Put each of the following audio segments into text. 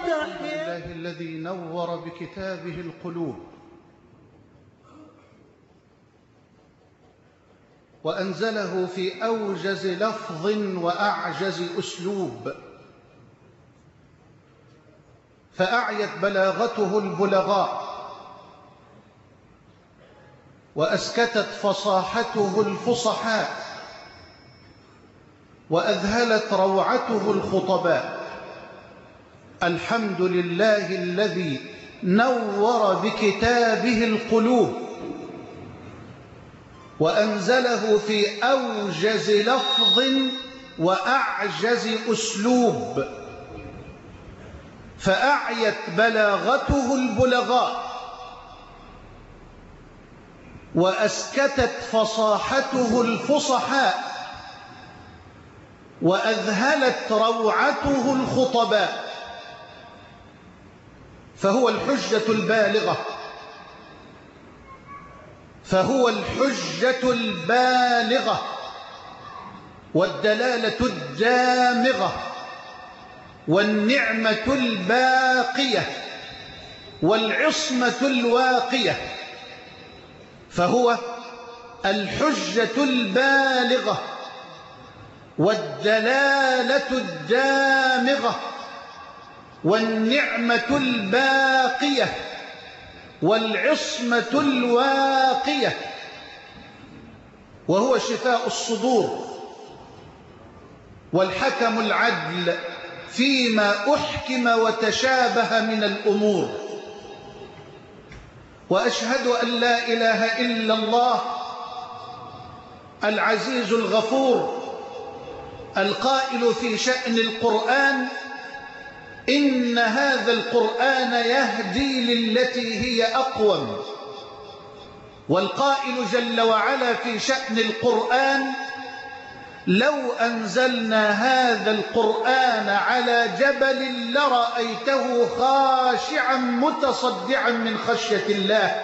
لله الذي نور بكتابه القلوب وأنزله في أوجز لفظ وأعجز أسلوب، فأعيت بلاغته البلغاء وأسكتت فصاحته الفصحاء وأذهلت روعته الخطباء. الحمد لله الذي نور بكتابه القلوب وأنزله في أوجز لفظ وأعجز أسلوب، فأعيت بلاغته البلغاء وأسكتت فصاحته الفصحاء وأذهلت روعته الخطباء، فهو الحجة البالغة، فهو الحجة البالغة والدلالة الدامغة والنعمة الباقية والعصمة الواقية، فهو الحجة البالغة والدلالة الدامغة والنعمة الباقية والعصمة الواقية، وهو شفاء الصدور والحكم العدل فيما أحكم وتشابه من الأمور. وأشهد أن لا إله إلا الله العزيز الغفور القائل في شأن القرآن: إن هذا القرآن يهدي للتي هي أقوم. والقائل جل وعلا في شأن القرآن: لو أنزلنا هذا القرآن على جبل لرأيته خاشعا متصدعا من خشية الله.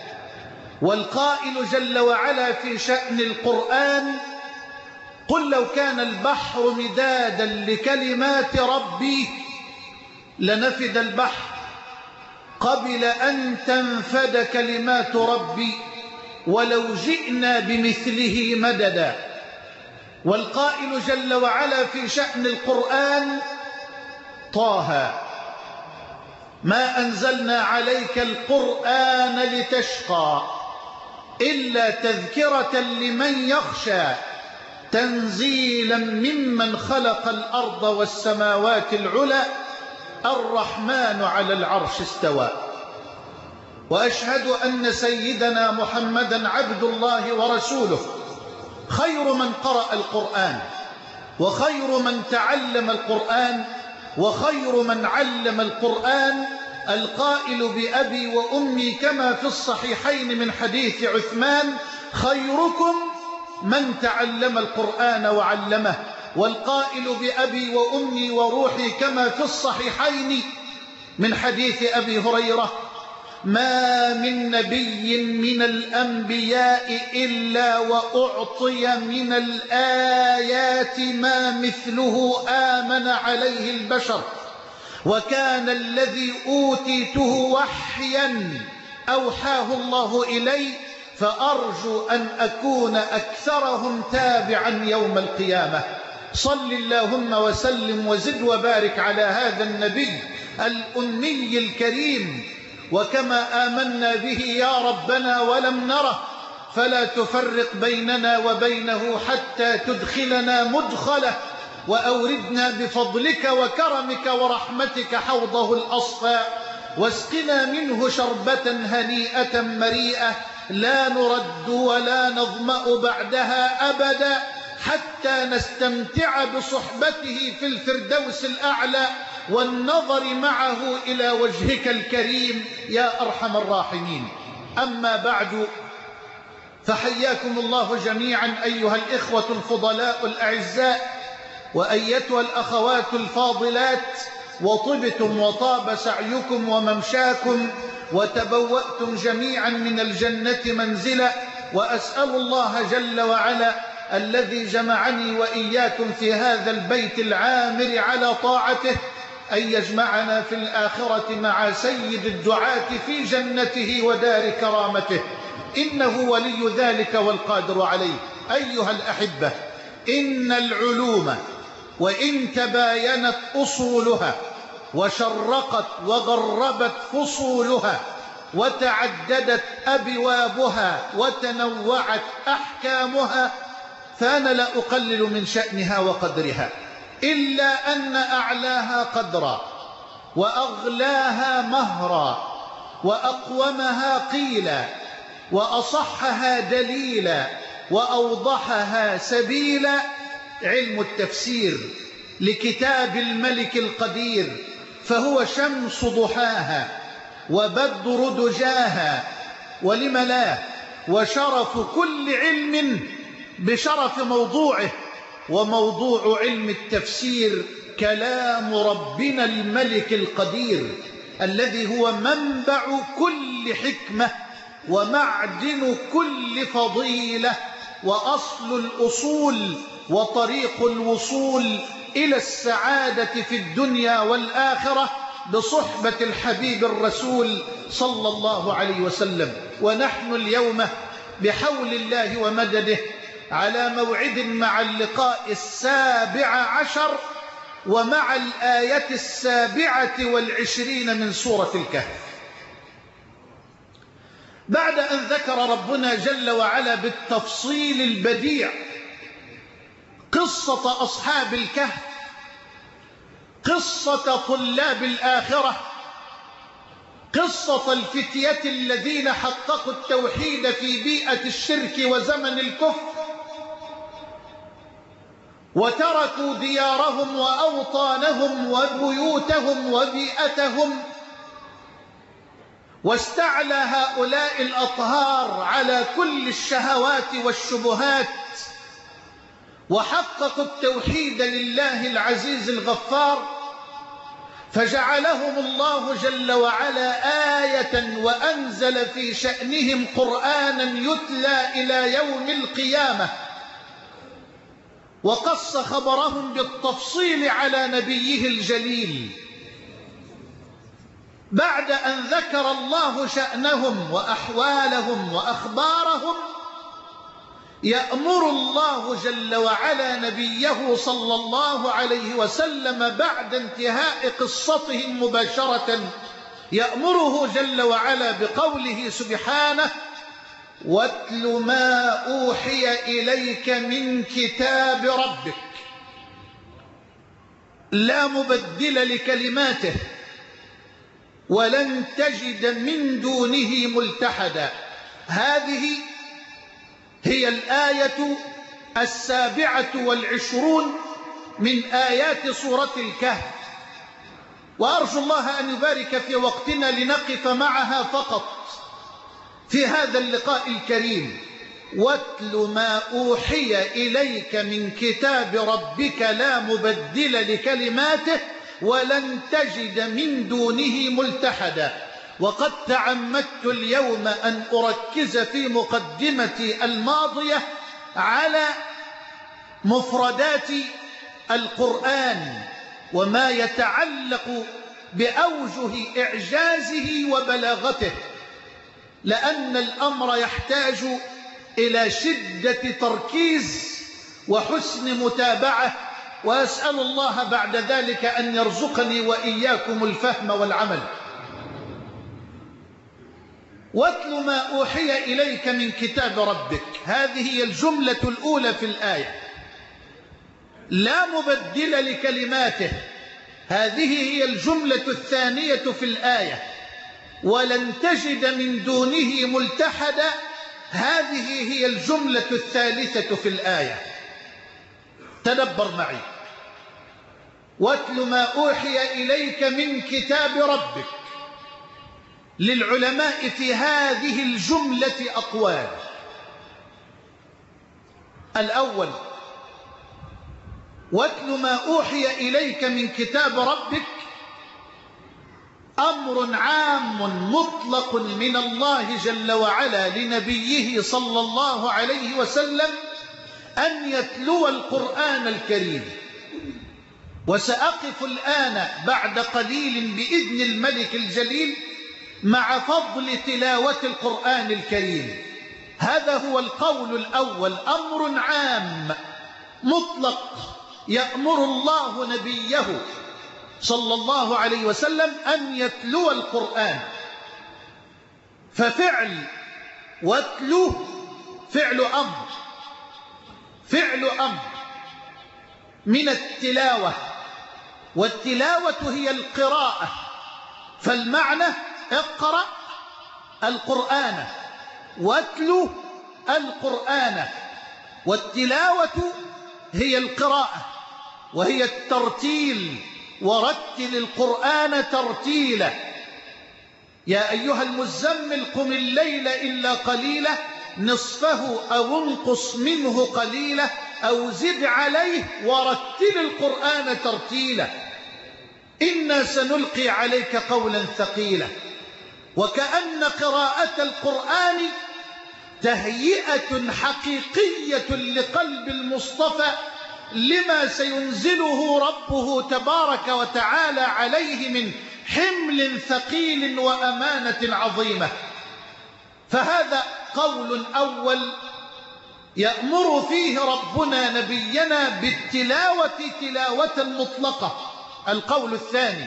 والقائل جل وعلا في شأن القرآن: قل لو كان البحر مدادا لكلمات ربي لنفد البحر قبل أن تنفد كلمات ربي ولو جئنا بمثله مددا. والقائل جل وعلا في شأن القرآن: طه ما أنزلنا عليك القرآن لتشقى إلا تذكرة لمن يخشى تنزيلا ممن خلق الأرض والسماوات العلى الرحمن على العرش استوى. وأشهد أن سيدنا محمدا عبد الله ورسوله، خير من قرأ القرآن وخير من تعلم القرآن وخير من علم القرآن، القائل بأبي وأمي كما في الصحيحين من حديث عثمان: خيركم من تعلم القرآن وعلمه. والقائل بأبي وأمي وروحي كما في الصحيحين من حديث أبي هريرة: ما من نبي من الأنبياء إلا وأعطي من الآيات ما مثله آمن عليه البشر، وكان الذي أوتيته وحيا أوحاه الله إلي، فأرجو أن أكون أكثرهم تابعا يوم القيامة. صل اللهم وسلم وزد وبارك على هذا النبي الأمي الكريم. وكما آمنا به يا ربنا ولم نره، فلا تفرق بيننا وبينه حتى تدخلنا مدخله، وأوردنا بفضلك وكرمك ورحمتك حوضه الأصفى، واسقنا منه شربة هنيئة مريئة لا نرد ولا نظمأ بعدها أبدا، حتى نستمتع بصحبته في الفردوس الأعلى والنظر معه إلى وجهك الكريم يا أرحم الراحمين. أما بعد، فحياكم الله جميعا أيها الإخوة الفضلاء الأعزاء وأيتها الأخوات الفاضلات، وطبتم وطاب سعيكم وممشاكم وتبوأتم جميعا من الجنة منزلا. وأسأل الله جل وعلا الذي جمعني وإياكم في هذا البيت العامر على طاعته أن يجمعنا في الآخرة مع سيد الدعاة في جنته ودار كرامته، إنه ولي ذلك والقادر عليه. أيها الأحبة، إن العلوم وإن تباينت أصولها وشرقت وغربت فصولها وتعددت أبوابها وتنوعت أحكامها، فأنا لا أقلل من شأنها وقدرها، إلا أن أعلاها قدرا وأغلاها مهرا وأقومها قيلا وأصحها دليلا وأوضحها سبيلا علم التفسير لكتاب الملك القدير، فهو شمس ضحاها وبدر دجاها، ولم لا، وشرف كل علم بشرف موضوعه، وموضوع علم التفسير كلام ربنا الملك القدير الذي هو منبع كل حكمة ومعدن كل فضيلة وأصل الأصول وطريق الوصول إلى السعادة في الدنيا والآخرة بصحبة الحبيب الرسول صلى الله عليه وسلم. ونحن اليوم بحول الله ومدده على موعد مع اللقاء 17 ومع الآية 27 من سورة الكهف. بعد أن ذكر ربنا جل وعلا بالتفصيل البديع قصة أصحاب الكهف، قصة طلاب الآخرة، قصة الفتية الذين حققوا التوحيد في بيئة الشرك وزمن الكفر وتركوا ديارهم وأوطانهم وبيوتهم وبيئتهم، واستعلى هؤلاء الأطهار على كل الشهوات والشبهات وحققوا التوحيد لله العزيز الغفار، فجعلهم الله جل وعلا آية وأنزل في شأنهم قرآنا يتلى إلى يوم القيامة، وقص خبرهم بالتفصيل على نبيه الجليل. بعد أن ذكر الله شأنهم وأحوالهم وأخبارهم، يأمر الله جل وعلا نبيه صلى الله عليه وسلم بعد انتهاء قصتهم مباشرة، يأمره جل وعلا بقوله سبحانه: واتل ما أوحي إليك من كتاب ربك لا مبدل لكلماته ولن تجد من دونه ملتحدا. هذه هي الآية 27 من آيات سورة الكهف، وأرجو الله أن يبارك في وقتنا لنقف معها فقط في هذا اللقاء الكريم. واتل ما أوحي إليك من كتاب ربك لا مبدل لكلماته ولن تجد من دونه ملتحدا. وقد تعمدت اليوم أن أركز في مقدمتي الماضية على مفردات القرآن وما يتعلق بأوجه إعجازه وبلاغته، لأن الأمر يحتاج إلى شدة تركيز وحسن متابعة، وأسأل الله بعد ذلك أن يرزقني وإياكم الفهم والعمل. واتل ما أوحي إليك من كتاب ربك، هذه هي الجملة الأولى في الآية، لا مبدل لكلماته، هذه هي الجملة الثانية في الآية، ولن تجد من دونه ملتحدا، هذه هي الجملة الثالثة في الآية. تدبر معي: واتل ما أوحي إليك من كتاب ربك. للعلماء في هذه الجملة أقوال. الأول: واتل ما أوحي إليك من كتاب ربك أمر عام مطلق من الله جل وعلا لنبيه صلى الله عليه وسلم أن يتلو القرآن الكريم. وسأقف الآن بعد قليل بإذن الملك الجليل مع فضل تلاوة القرآن الكريم. هذا هو القول الأول، أمر عام مطلق يأمر الله نبيه صلى الله عليه وسلم أن يتلو القرآن. ففعل واتلو فعل أمر من التلاوة، والتلاوة هي القراءة، فالمعنى اقرأ القرآن واتلو القرآن. والتلاوة هي القراءة وهي الترتيل، ورتل القرآن ترتيلا. يا أيها المزمل قم الليل إلا قليلا نصفه أو انقص منه قليلا أو زد عليه ورتل القرآن ترتيلا إنا سنلقي عليك قولا ثقيلا. وكأن قراءة القرآن تهيئة حقيقية لقلب المصطفى لما سينزله ربه تبارك وتعالى عليه من حمل ثقيل وأمانة عظيمة. فهذا قول أول يأمر فيه ربنا نبينا بالتلاوة تلاوة مطلقة. القول الثاني،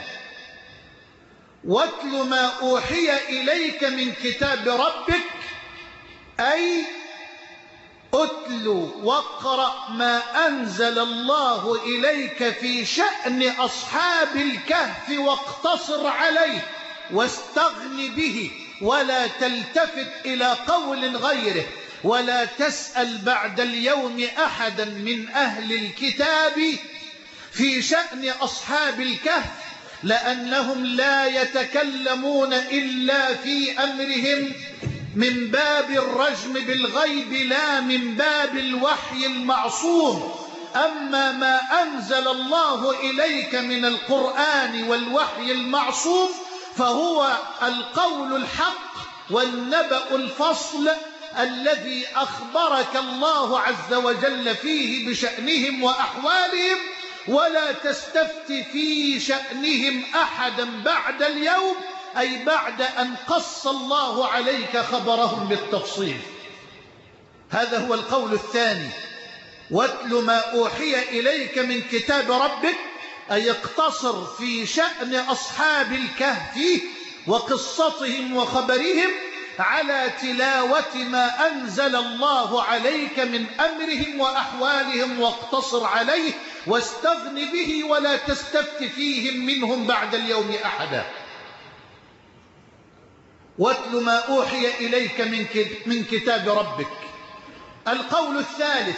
واتل ما أوحي إليك من كتاب ربك، أي أتل واقرأ ما أنزل الله إليك في شأن أصحاب الكهف واقتصر عليه واستغن به ولا تلتفت إلى قول غيره ولا تسأل بعد اليوم أحدا من أهل الكتاب في شأن أصحاب الكهف، لأنهم لا يتكلمون إلا في أمرهم من باب الرجم بالغيب لا من باب الوحي المعصوم. أما ما أنزل الله إليك من القرآن والوحي المعصوم فهو القول الحق والنبأ الفصل الذي أخبرك الله عز وجل فيه بشأنهم وأحوالهم، ولا تستفت في شأنهم أحدا بعد اليوم، أي بعد أن قص الله عليك خبرهم بالتفصيل. هذا هو القول الثاني، واتل ما أوحي إليك من كتاب ربك، أي اقتصر في شأن أصحاب الكهف وقصتهم وخبرهم على تلاوة ما أنزل الله عليك من أمرهم وأحوالهم، واقتصر عليه واستغن به ولا تستفت فيهم منهم بعد اليوم أحدا. واتل ما أوحي إليك من كتاب ربك. القول الثالث،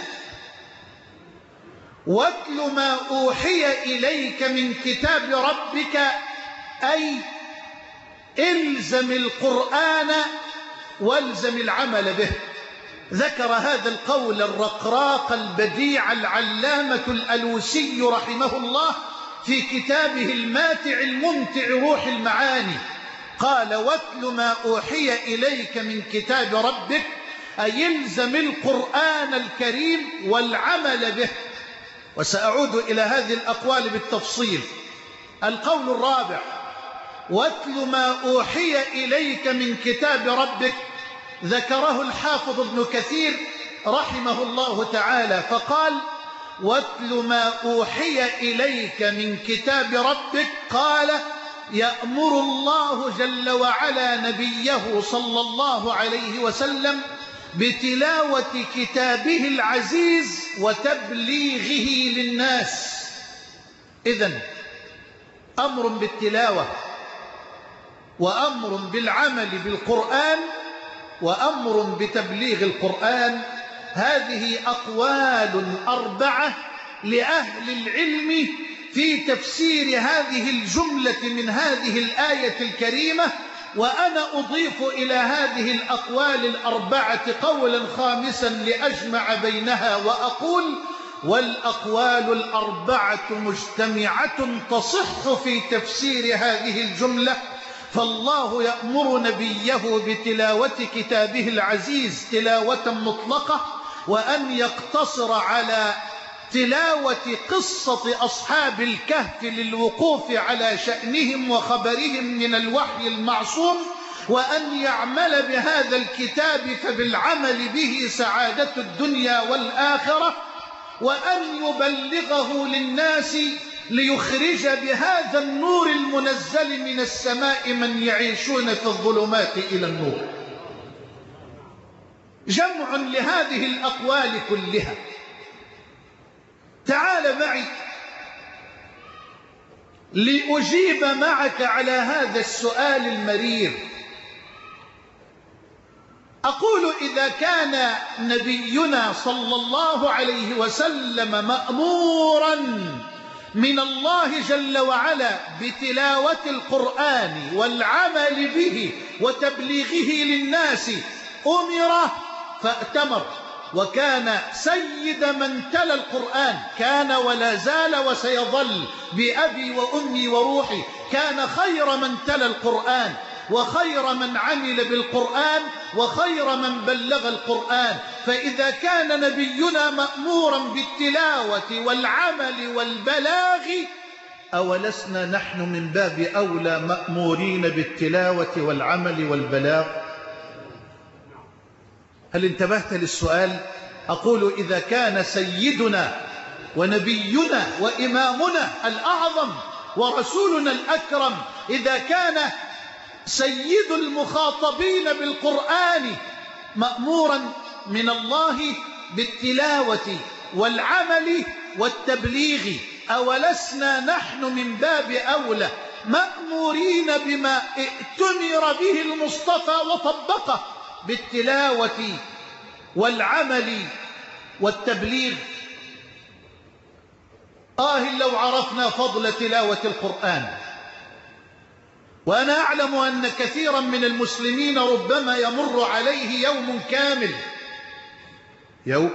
واتل ما أوحي إليك من كتاب ربك، أي الزم القرآن والزم العمل به. ذكر هذا القول الرقراق البديع العلامة الألوسي رحمه الله في كتابه الماتع الممتع روح المعاني. قال واتل ما أوحي إليك من كتاب ربك، أي الزم القرآن الكريم والعمل به. وسأعود إلى هذه الأقوال بالتفصيل. القول الرابع، واتل ما أوحي إليك من كتاب ربك، ذكره الحافظ ابن كثير رحمه الله تعالى فقال واتل ما أوحي إليك من كتاب ربك، قال يأمر الله جل وعلا نبيه صلى الله عليه وسلم بتلاوة كتابه العزيز وتبليغه للناس. إذن أمر بالتلاوة، وأمر بالعمل بالقرآن، وأمر بتبليغ القرآن. هذه أقوال أربعة لأهل العلم في تفسير هذه الجملة من هذه الآية الكريمة. وأنا أضيف إلى هذه الأقوال الأربعة قولا خامسا لأجمع بينها وأقول والأقوال الأربعة مجتمعة تصح في تفسير هذه الجملة. فالله يأمر نبيه بتلاوة كتابه العزيز تلاوة مطلقة، وأن يقتصر على تلاوة قصة أصحاب الكهف للوقوف على شأنهم وخبرهم من الوحي المعصوم، وأن يعمل بهذا الكتاب فبالعمل به سعادة الدنيا والآخرة، وأن يبلغه للناس ليخرج بهذا النور المنزل من السماء من يعيشون في الظلمات إلى النور. جمع لهذه الأقوال كلها. تعال معي لأجيب معك على هذا السؤال المرير. أقول إذا كان نبينا صلى الله عليه وسلم مأمورا من الله جل وعلا بتلاوة القرآن والعمل به وتبليغه للناس، أمر فأتمر، وكان سيد من تلا القرآن، كان ولا زال وسيظل بأبي وأمي وروحي، كان خير من تلا القرآن وخير من عمل بالقرآن وخير من بلغ القرآن. فإذا كان نبينا مأمورا بالتلاوة والعمل والبلاغ، أولسنا نحن من باب أولى مأمورين بالتلاوة والعمل والبلاغ؟ هل انتبهت للسؤال؟ أقول إذا كان سيدنا ونبينا وإمامنا الأعظم ورسولنا الأكرم، إذا كان سيد المخاطبين بالقرآن مأمورا من الله بالتلاوة والعمل والتبليغ، أولسنا نحن من باب أولى مأمورين بما ائتمر به المصطفى وطبقه بالتلاوة والعمل والتبليغ؟ لو عرفنا فضل تلاوة القرآن. وأنا أعلم أن كثيرا من المسلمين ربما يمر عليه يوم كامل، يوم،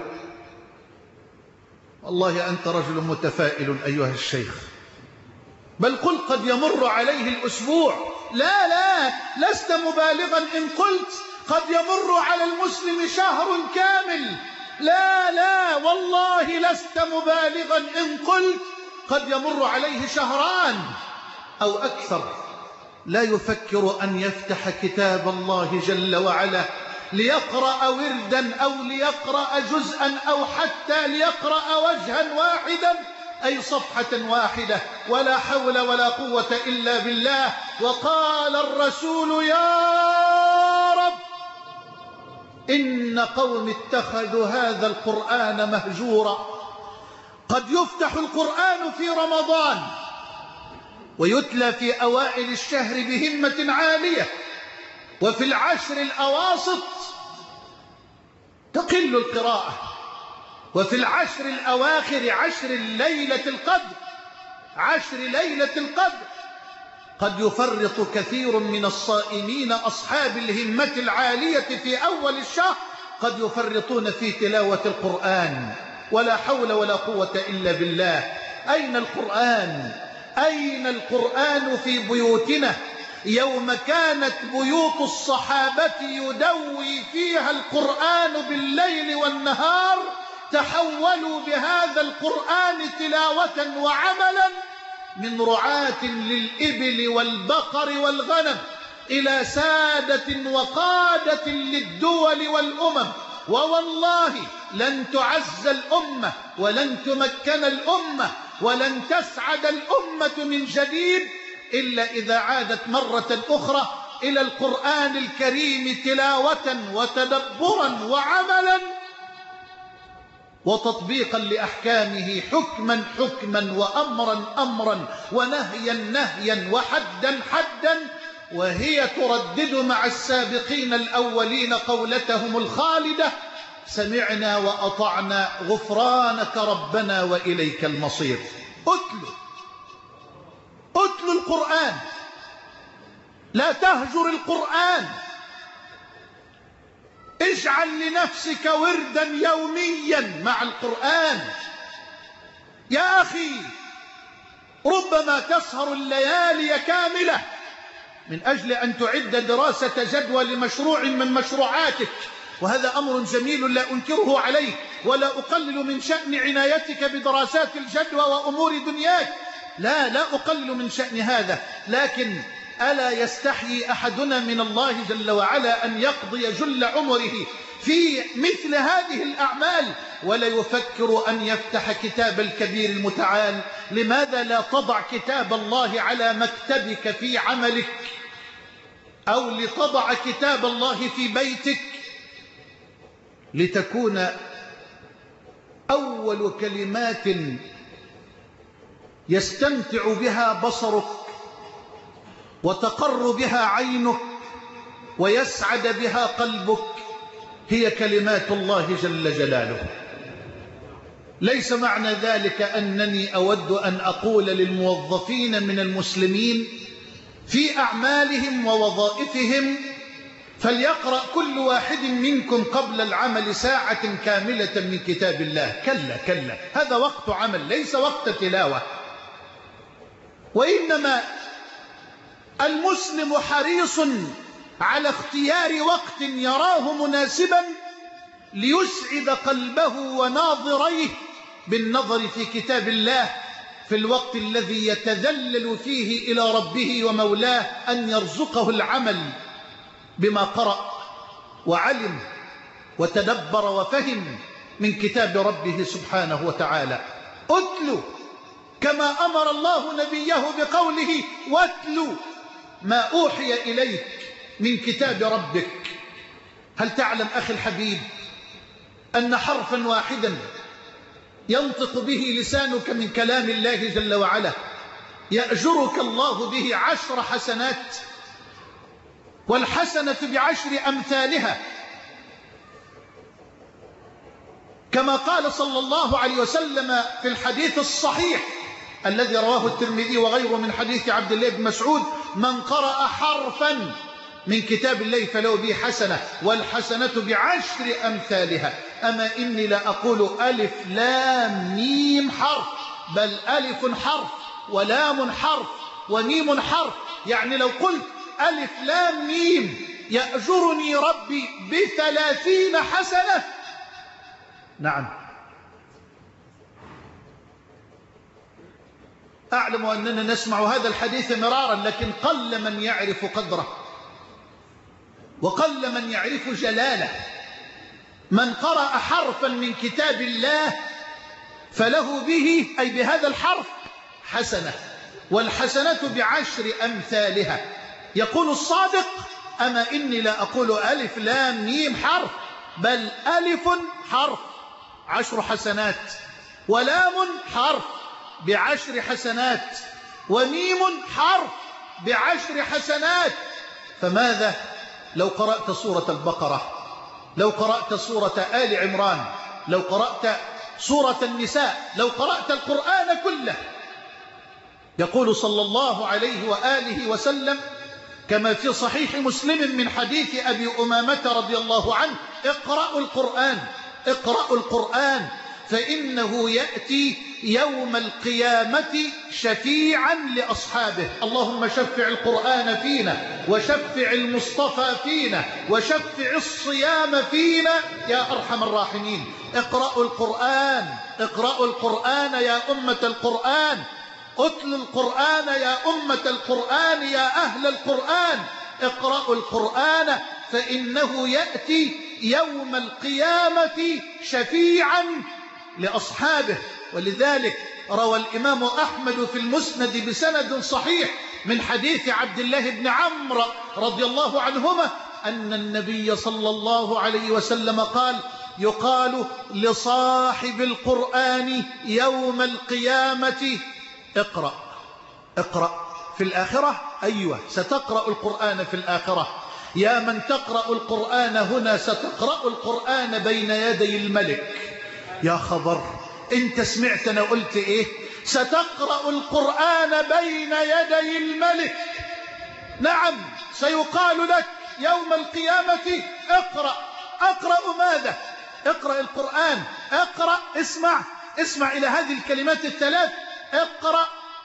والله أنت رجل متفائل أيها الشيخ، بل قل قد يمر عليه الأسبوع. لا لست مبالغا إن قلت قد يمر على المسلم شهر كامل. لا والله لست مبالغا إن قلت قد يمر عليه شهران أو أكثر لا يفكر أن يفتح كتاب الله جل وعلا ليقرأ وردا أو ليقرأ جزءا أو حتى ليقرأ وجها واحدا، أي صفحة واحدة. ولا حول ولا قوة إلا بالله. وقال الرسول: يا رب إن قوم اتخذوا هذا القرآن مهجورا. قد يفتح القرآن في رمضان ويتلى في أوائل الشهر بهمة عالية، وفي العشر الأواسط تقل القراءة، وفي العشر الأواخر عشر ليلة القدر قد يفرط كثير من الصائمين أصحاب الهمة العالية في أول الشهر، قد يفرطون في تلاوة القرآن. ولا حول ولا قوة إلا بالله. أين القرآن؟ أين القرآن في بيوتنا؟ يوم كانت بيوت الصحابة يدوي فيها القرآن بالليل والنهار، تحولوا بهذا القرآن تلاوة وعملا من رعاة للإبل والبقر والغنم إلى سادة وقادة للدول والأمم. ووالله لن تعز الأمة ولن تمكن الأمة ولن تسعد الأمة من جديد إلا إذا عادت مرة أخرى إلى القرآن الكريم تلاوة وتدبرا وعملا وتطبيقا لأحكامه، حكما حكما وأمرا أمرا ونهيا نهيا وحدا حدا. وهي تردد مع السابقين الأولين قولتهم الخالدة: سمعنا وأطعنا غفرانك ربنا وإليك المصير. أتلو القرآن، لا تهجر القرآن. اجعل لنفسك وردا يوميا مع القرآن. يا أخي ربما تسهر الليالي كاملة من أجل أن تعد دراسة جدوى لمشروع من مشروعاتك، وهذا أمر جميل لا أنكره عليك، ولا أقلل من شأن عنايتك بدراسات الجدوى وأمور دنياك، لا أقلل من شأن هذا، لكن ألا يستحيي أحدنا من الله جل وعلا أن يقضي جل عمره في مثل هذه الأعمال ولا يفكر أن يفتح كتاب الكبير المتعال؟ لماذا لا تضع كتاب الله على مكتبك في عملك، أو لتضع كتاب الله في بيتك لتكون أول كلمات يستمتع بها بصرك وتقر بها عينك ويسعد بها قلبك هي كلمات الله جل جلاله. ليس معنى ذلك أنني أود أن أقول للموظفين من المسلمين في أعمالهم ووظائفهم فليقرأ كل واحد منكم قبل العمل ساعة كاملة من كتاب الله. كلا، هذا وقت عمل ليس وقت تلاوة. وإنما المسلم حريص على اختيار وقت يراه مناسبا ليسعد قلبه وناظريه بالنظر في كتاب الله في الوقت الذي يتذلل فيه إلى ربه ومولاه أن يرزقه العمل بما قرأ وعلم وتدبر وفهم من كتاب ربه سبحانه وتعالى. أتلو كما أمر الله نبيه بقوله واتلو ما أوحي إليك من كتاب ربك. هل تعلم أخي الحبيب أن حرفا واحدا ينطق به لسانك من كلام الله جل وعلا يأجرك الله به 10 حسنات، والحسنة ب10 أمثالها، كما قال صلى الله عليه وسلم في الحديث الصحيح الذي رواه الترمذي وغيره من حديث عبد الله بن مسعود: من قرأ حرفا من كتاب الله فله به حسنة والحسنة ب10 أمثالها. أما إني لا أقول ألف لام ميم حرف، بل ألف حرف ولام حرف وميم حرف. يعني لو قلت ألف لام ميم يأجرني ربي ب30 حسنة. نعم، أعلم أننا نسمع هذا الحديث مرارا، لكن قل من يعرف قدره وقل من يعرف جلاله. من قرأ حرفا من كتاب الله فله به أي بهذا الحرف حسنة، والحسنة ب10 أمثالها. يقول الصادق: أما إني لا أقول ألف لام ميم حرف، بل ألف حرف 10 حسنات، ولام حرف ب10 حسنات، وميم حرف ب10 حسنات. فماذا لو قرأت سورة البقرة، لو قرأت سورة آل عمران، لو قرأت سورة النساء، لو قرأت القرآن كله؟ يقول صلى الله عليه وآله وسلم كما في صحيح مسلم من حديث أبي أمامة رضي الله عنه: اقرأوا القرآن، اقرأوا القرآن، فإنه يأتي يوم القيامة شفيعا لأصحابه. اللهم شفع القرآن فينا، وشفع المصطفى فينا، وشفع الصيام فينا يا أرحم الراحمين. اقرأوا القرآن، اقرأوا القرآن يا أمة القرآن، اتلوا القرآن يا أمة القرآن، يا أهل القرآن، اقرأوا القرآن فإنه يأتي يوم القيامة شفيعا لأصحابه. ولذلك روى الإمام أحمد في المسند بسند صحيح من حديث عبد الله بن عمرو رضي الله عنهما أن النبي صلى الله عليه وسلم قال: يقال لصاحب القرآن يوم القيامة: اقرأ. اقرأ في الآخرة، أيوة ستقرأ القرآن في الآخرة. يا من تقرأ القرآن هنا ستقرأ القرآن بين يدي الملك. يا خبر، انت سمعتنا قلت ايه؟ ستقرأ القرآن بين يدي الملك. نعم، سيقال لك يوم القيامة: اقرأ. أقرأ ماذا؟ اقرأ القرآن. اقرأ، اسمع إلى هذه الكلمات الثلاث: اقرأ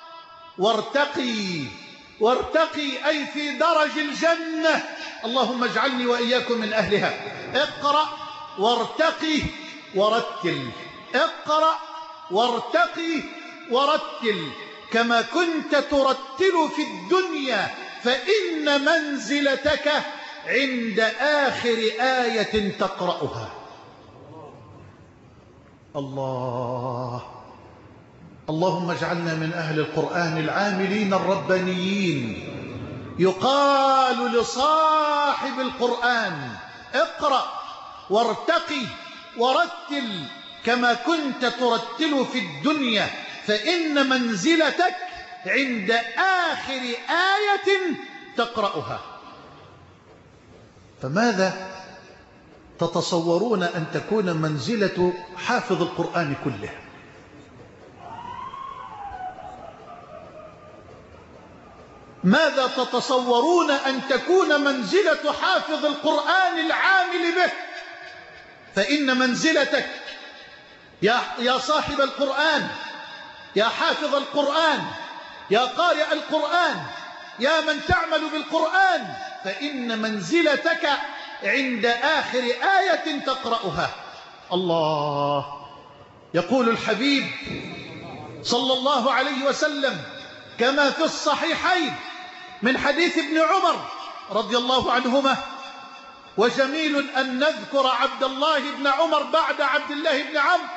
وارتقي. وارتقي أي في درج الجنة، اللهم اجعلني وإياكم من أهلها. اقرأ وارتقي ورتل. اقرأ وارتقي ورتل كما كنت ترتل في الدنيا، فإن منزلتك عند آخر آية تقرأها. اللهم اجعلنا من أهل القرآن العاملين الربانيين. يقال لصاحب القرآن: اقرأ وارتقي ورتل كما كنت ترتل في الدنيا، فإن منزلتك عند آخر آية تقرأها. فماذا تتصورون أن تكون منزلة حافظ القرآن كله؟ ماذا تتصورون أن تكون منزلة حافظ القرآن العامل به؟ فإن منزلتك يا صاحب القرآن، يا حافظ القرآن، يا قارئ القرآن، يا من تعمل بالقرآن، فإن منزلتك عند آخر آية تقرأها. الله يقول الحبيب صلى الله عليه وسلم كما في الصحيحين من حديث ابن عمر رضي الله عنهما: وجميل أن نذكر عبد الله بن عمر بعد عبد الله بن عمرو،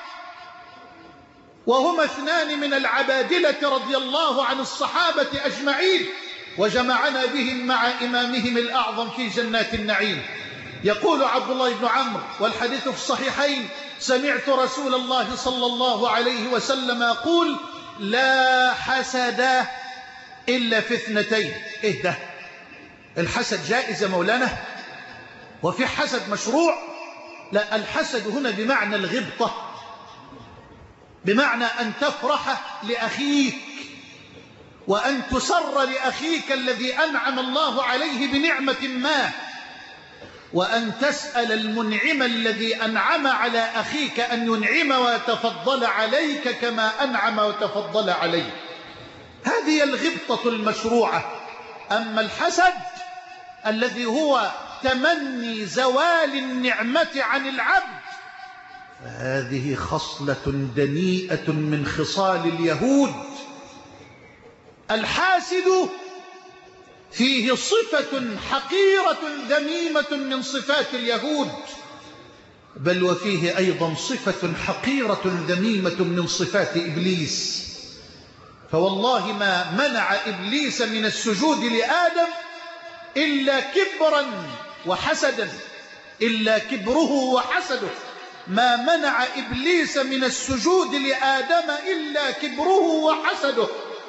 وهما اثنان من العبادلة رضي الله عن الصحابة أجمعين، وجمعنا بهم مع إمامهم الأعظم في جنات النعيم. يقول عبد الله بن عمرو والحديث في الصحيحين: سمعت رسول الله صلى الله عليه وسلم يقول: لا حسد إلا في اثنتين. إيه ده؟ الحسد جائز يا مولانا؟ وفي حسد مشروع؟ لا، الحسد هنا بمعنى الغبطة، بمعنى أن تفرح لأخيك وأن تسر لأخيك الذي أنعم الله عليه بنعمة ما، وأن تسأل المنعم الذي أنعم على أخيك أن ينعم ويتفضل عليك كما أنعم وتفضل عليه. هذه الغبطة المشروعة. أما الحسد الذي هو تمني زوال النعمة عن العبد، فهذه خصلة دنيئة من خصال اليهود. الحاسد فيه صفة حقيرة ذميمة من صفات اليهود، بل وفيه أيضا صفة حقيرة ذميمة من صفات إبليس. فوالله ما منع إبليس من السجود لآدم إلا كبرا وحسدا، إلا كبره وحسده. ما منع إبليس من السجود لآدم إلا كبره وحسده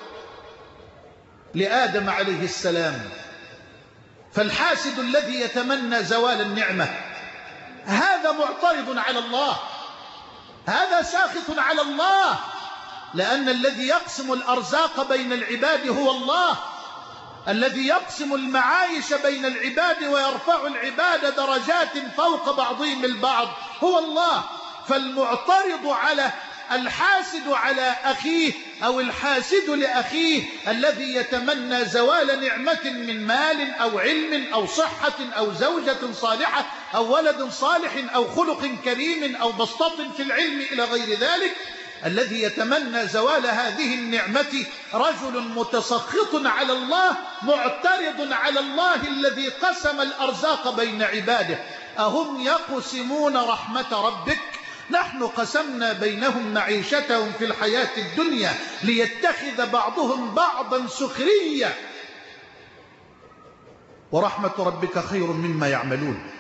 لآدم عليه السلام. فالحاسد الذي يتمنى زوال النعمة هذا معترض على الله، هذا ساخط على الله، لأن الذي يقسم الأرزاق بين العباد هو الله، الذي يقسم المعايش بين العباد ويرفع العباد درجات فوق بعضهم البعض هو الله. فالمعترض على الحاسد على أخيه أو الحاسد لأخيه الذي يتمنى زوال نعمة من مال أو علم أو صحة أو زوجة صالحة أو ولد صالح أو خلق كريم أو بسطة في العلم إلى غير ذلك، الذي يتمنى زوال هذه النعمة رجل متسخط على الله، معترض على الله الذي قسم الأرزاق بين عباده. أهم يقسمون رحمة ربك؟ نحن قسمنا بينهم معيشتهم في الحياة الدنيا ليتخذ بعضهم بعضا سخريا، ورحمة ربك خير مما يعملون.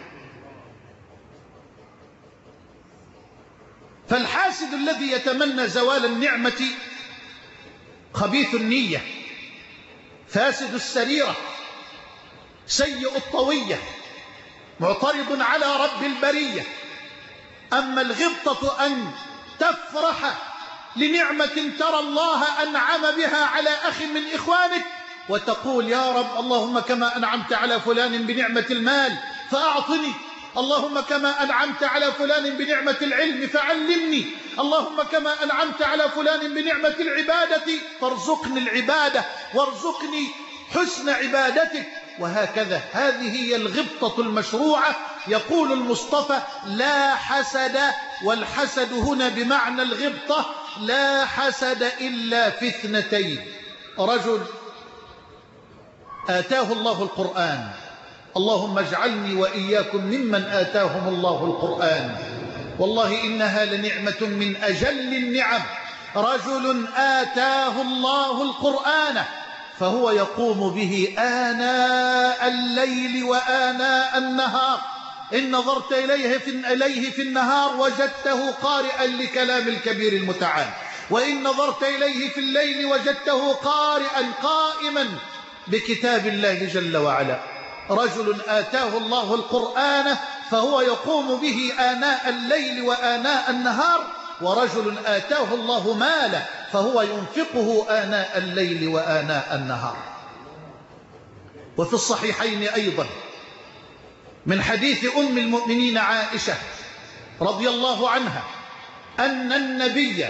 فالحاسد الذي يتمنى زوال النعمة خبيث النية، فاسد السريرة، سيء الطوية، معترض على رب البرية. أما الغبطة أن تفرح لنعمة ترى الله أنعم بها على أخ من إخوانك وتقول: يا رب اللهم كما أنعمت على فلان بنعمة المال فأعطني، اللهم كما أنعمت على فلان بنعمة العلم فعلمني، اللهم كما أنعمت على فلان بنعمة العبادة فارزقني العبادة وارزقني حسن عبادتك، وهكذا. هذه هي الغبطة المشروعة. يقول المصطفى: لا حسد والحسد هنا بمعنى الغبطة. لا حسد إلا في اثنتين: رجل آتاه الله القرآن، اللهم اجعلني وإياكم ممن آتاهم الله القرآن، والله إنها لنعمة من أجل النعم. رجل آتاه الله القرآن فهو يقوم به آناء الليل وآناء النهار. إن نظرت إليه في النهار وجدته قارئا لكلام الكبير المتعال، وإن نظرت إليه في الليل وجدته قارئا قائما بكتاب الله جل وعلا. رجل آتاه الله القرآن فهو يقوم به آناء الليل وآناء النهار، ورجل آتاه الله مالا فهو ينفقه آناء الليل وآناء النهار. وفي الصحيحين أيضا من حديث أم المؤمنين عائشة رضي الله عنها أن النبي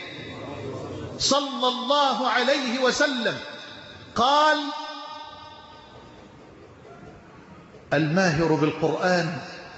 صلى الله عليه وسلم قال: الماهر بالقرآن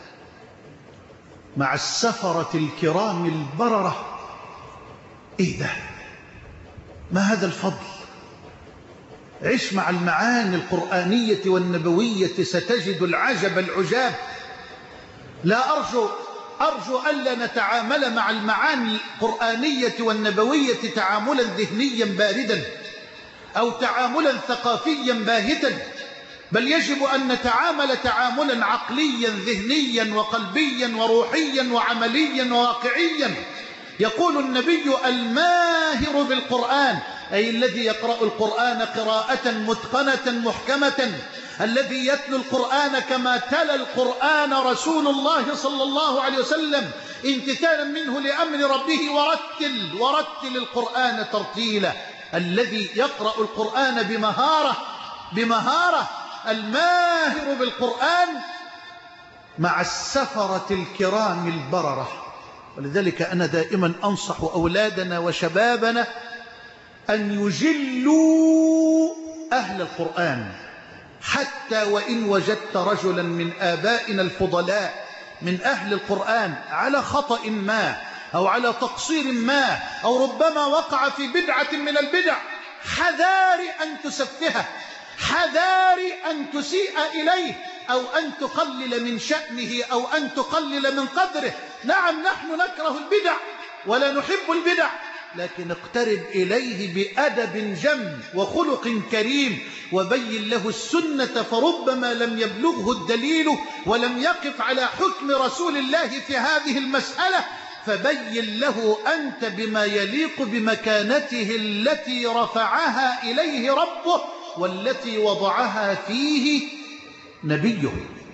مع السفرة الكرام البررة. إيه ده؟ ما هذا الفضل؟ عش مع المعاني القرآنية والنبوية ستجد العجب العجاب. لا أرجو ألا نتعامل مع المعاني القرآنية والنبوية تعاملا ذهنيا باردا أو تعاملا ثقافيا باهتا، بل يجب أن نتعامل تعاملا عقليا ذهنيا وقلبيا وروحيا وعمليا وواقعيا. يقول النبي: الماهر بالقرآن، أي الذي يقرأ القرآن قراءة متقنة محكمة، الذي يتلو القرآن كما تلا القرآن رسول الله صلى الله عليه وسلم امتثالا منه لأمر ربه، ورتل القرآن ترتيلا، الذي يقرأ القرآن بمهارة. الماهر بالقرآن مع السفرة الكرام البررة. ولذلك أنا دائما أنصح أولادنا وشبابنا أن يجلوا أهل القرآن، حتى وإن وجدت رجلا من آبائنا الفضلاء من أهل القرآن على خطأ ما أو على تقصير ما أو ربما وقع في بدعة من البدع، حذار أن تسفهه، حذار أن تسيء إليه أو أن تقلل من شأنه أو أن تقلل من قدره. نعم، نحن نكره البدع ولا نحب البدع، لكن اقترب إليه بأدب جم وخلق كريم، وبين له السنة، فربما لم يبلغه الدليل ولم يقف على حكم رسول الله في هذه المسألة، فبين له أنت بما يليق بمكانته التي رفعها إليه ربه والتي وضعها فيه نبيه.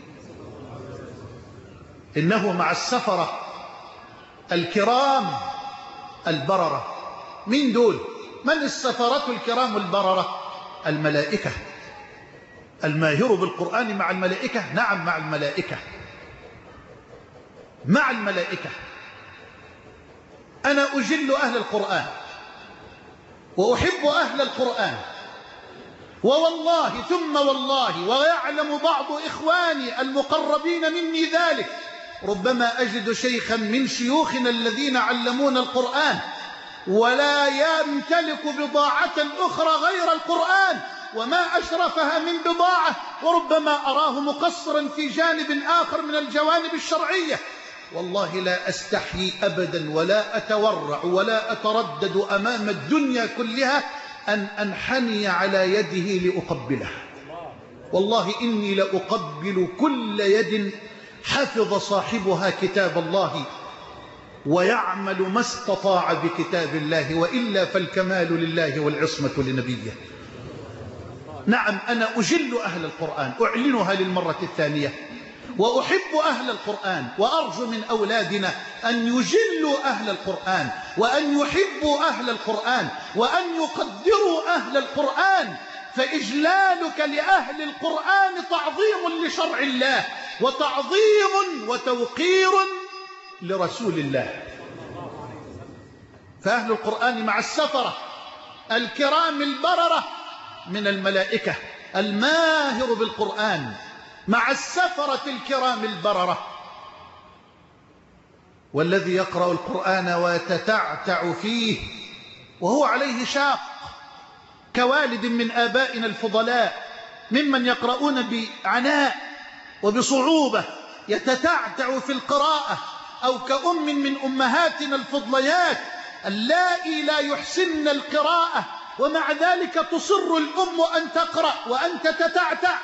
إنه مع السفرة الكرام البررة. من دول؟ من السفرة الكرام البررة؟ الملائكة. الماهر بالقرآن مع الملائكة. نعم، مع الملائكة، مع الملائكة. أنا أجل أهل القرآن وأحب أهل القرآن، ووالله ثم والله، ويعلم بعض إخواني المقربين مني ذلك، ربما أجد شيخا من شيوخنا الذين علمون القرآن ولا يمتلك بضاعة أخرى غير القرآن وما أشرفها من بضاعة، وربما أراه مقصرا في جانب آخر من الجوانب الشرعية. والله لا أستحيي أبدا ولا أتورع ولا أتردد أمام الدنيا كلها أن أنحني على يده لأقبله. والله إني لأقبل كل يد حفظ صاحبها كتاب الله ويعمل ما استطاع بكتاب الله، وإلا فالكمال لله والعصمة لنبيه. نعم، أنا أجل أهل القرآن، أعلنها للمرة الثانية، وأحب أهل القرآن، وأرجو من أولادنا أن يجلوا أهل القرآن وأن يحبوا أهل القرآن وأن يقدروا أهل القرآن، فإجلالك لأهل القرآن تعظيم لشرع الله وتعظيم وتوقير لرسول الله. فأهل القرآن مع السفرة الكرام البررة من الملائكة. الماهر بالقرآن مع السفرة الكرام البررة. والذي يقرأ القرآن ويتتعتع فيه وهو عليه شاق، كوالد من آبائنا الفضلاء ممن يقرؤون بعناء وبصعوبة يتتعتع في القراءة، أو كأم من أمهاتنا الفضليات اللائي لا يحسن القراءة ومع ذلك تصر الأم أن تقرأ وأنت تتعتع.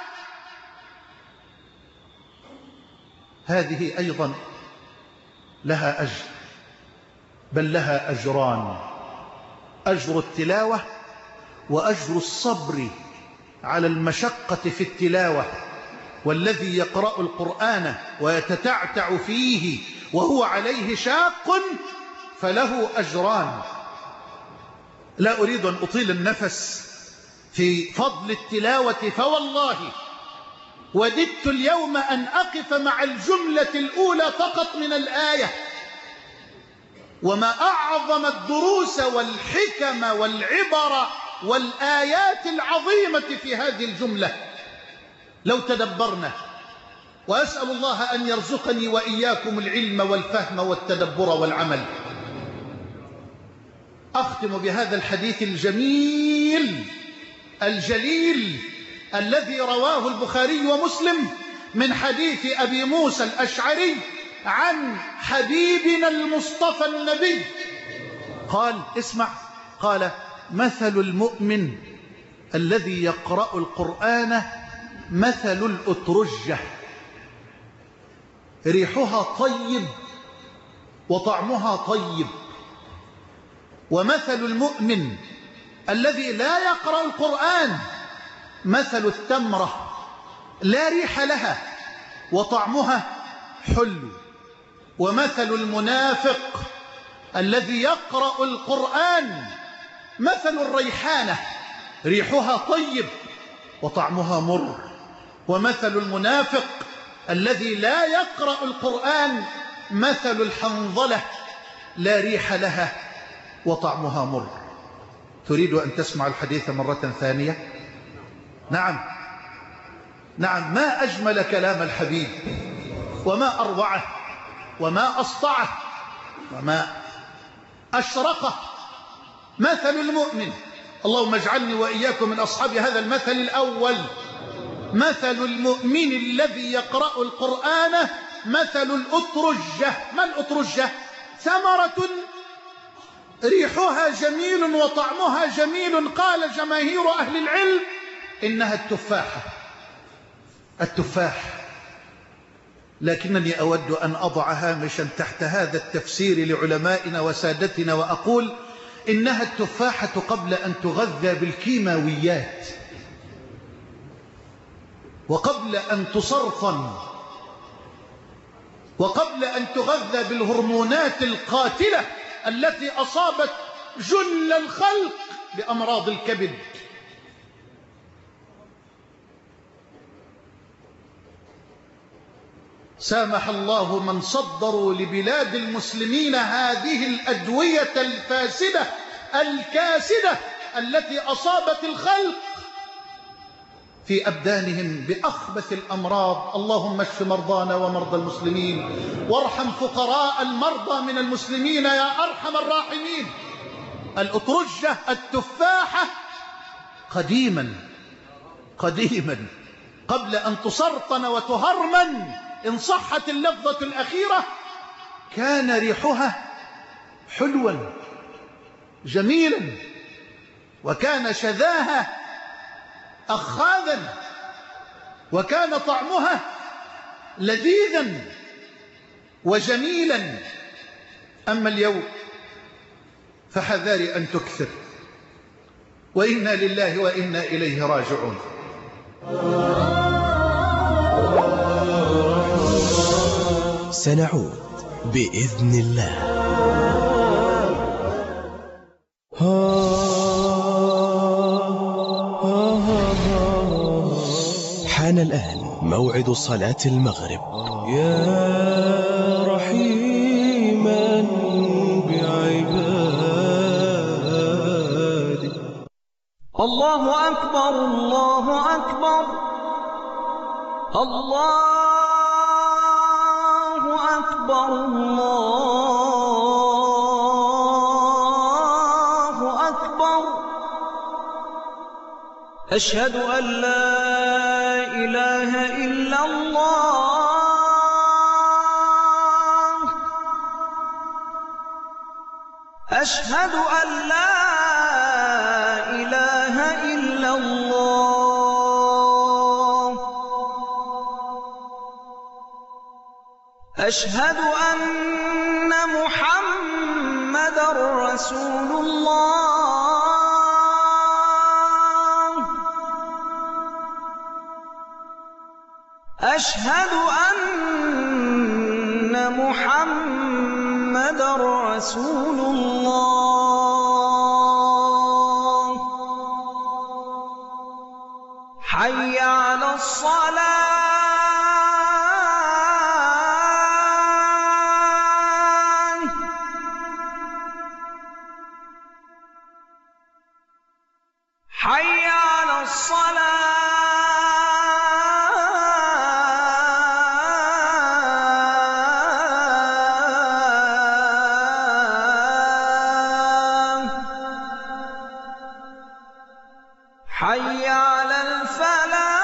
هذه أيضا لها أجر، بل لها أجران: أجر التلاوة وأجر الصبر على المشقة في التلاوة. والذي يقرأ القرآن ويتتعتع فيه وهو عليه شاق فله أجران. لا أريد أن أطيل النفس في فضل التلاوة، فوالله وددت اليوم أن أقف مع الجملة الأولى فقط من الآية، وما أعظم الدروس والحكم والعبر والآيات العظيمة في هذه الجملة لو تدبرنا. وأسأل الله أن يرزقني وإياكم العلم والفهم والتدبر والعمل. أختم بهذا الحديث الجميل الجليل الذي رواه البخاري ومسلم من حديث أبي موسى الأشعري عن حبيبنا المصطفى النبي قال: اسمع، قال: مثل المؤمن الذي يقرأ القرآن مثل الأترجة، ريحها طيب وطعمها طيب. ومثل المؤمن الذي لا يقرأ القرآن مثل التمرة، لا ريح لها وطعمها حلو. ومثل المنافق الذي يقرأ القرآن مثل الريحانة، ريحها طيب وطعمها مر. ومثل المنافق الذي لا يقرأ القرآن مثل الحنظلة، لا ريح لها وطعمها مر. تريد أن تسمع الحديث مرة ثانية؟ نعم، ما أجمل كلام الحبيب، وما أروعه، وما أسطعه، وما أشرقه. مثل المؤمن، اللهم اجعلني وإياكم من أصحاب هذا المثل الأول. مثل المؤمن الذي يقرأ القرآن مثل الأترجة. ما الأترجة؟ ثمرة ريحها جميل وطعمها جميل. قال جماهير أهل العلم إنها التفاح. لكنني أود أن أضع هامشا تحت هذا التفسير لعلمائنا وسادتنا وأقول إنها التفاحة قبل أن تغذى بالكيماويات، وقبل أن تسرطن، وقبل أن تغذى بالهرمونات القاتلة التي أصابت جل الخلق بأمراض الكبد. سامح الله من صدروا لبلاد المسلمين هذه الأدوية الفاسدة الكاسدة التي أصابت الخلق في أبدانهم بأخبث الأمراض. اللهم اشف مرضانا ومرضى المسلمين، وارحم فقراء المرضى من المسلمين يا أرحم الراحمين. الأترجة التفاحة قديما قبل أن تسرطن وتهرمن إن صحت اللفظة الأخيرة كان ريحها حلوا جميلا، وكان شذاها أخاذا، وكان طعمها لذيذا وجميلا. أما اليوم فحذاري أن تكثر، وإنا لله وإنا إليه راجعون. سنعود بإذن الله. حان الآن موعد صلاة المغرب. يا رحيما بعباده. الله أكبر، الله أكبر، الله أكبر، الله أشهد أن لا إله إلا الله أشهد أن لا إله إلا الله أشهد أن محمدًا رسول الله أشهد أن محمدًا رسول الله حي على الصلاة حي على الصلاة حي على الفلاح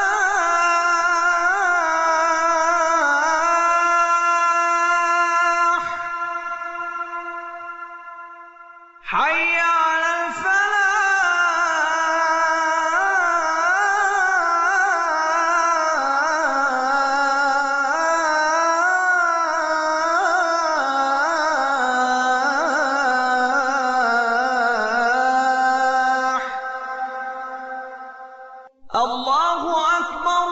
حي على الله أكبر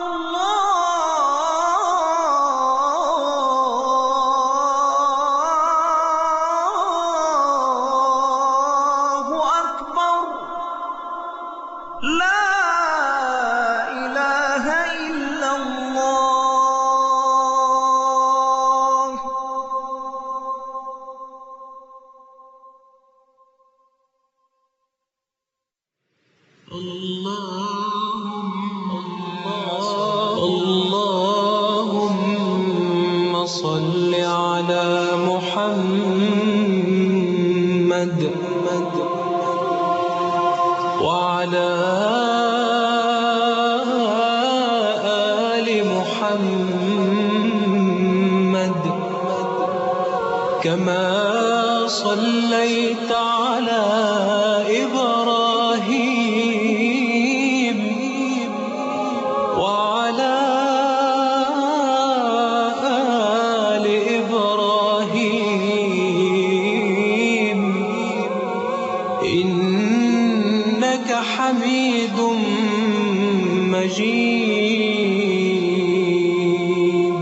الله أكبر لا إله إلا الله اللهم صل على محمد وعلى آل محمد كما صليت على إبراهيم وعلى آل إبراهيم إنك حميد مجيد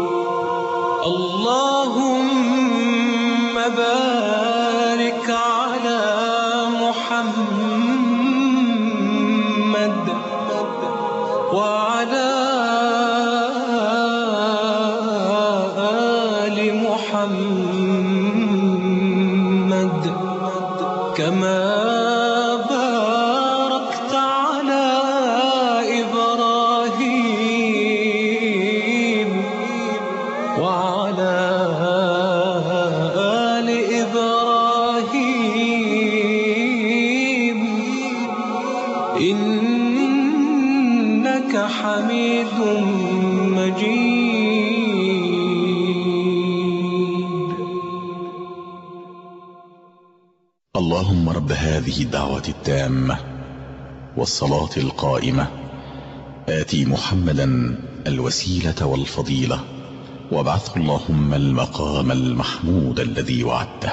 اللهم بارك على محمد وعلى آل محمد كما باركت على إبراهيم وعلى آل إبراهيم إنك حميد مجيد اللهم رب هذه الدعوة التامة والصلاة القائمة آتي محمدا الوسيلة والفضيلة وابعثه اللهم المقام المحمود الذي وعدته.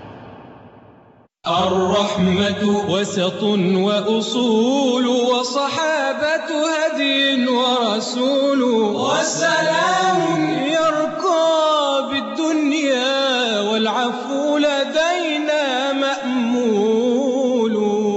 الرحمة وسط وأصول وصحابة هدي ورسول والسلام يرقى بالدنيا والعفو لدينا مأمول.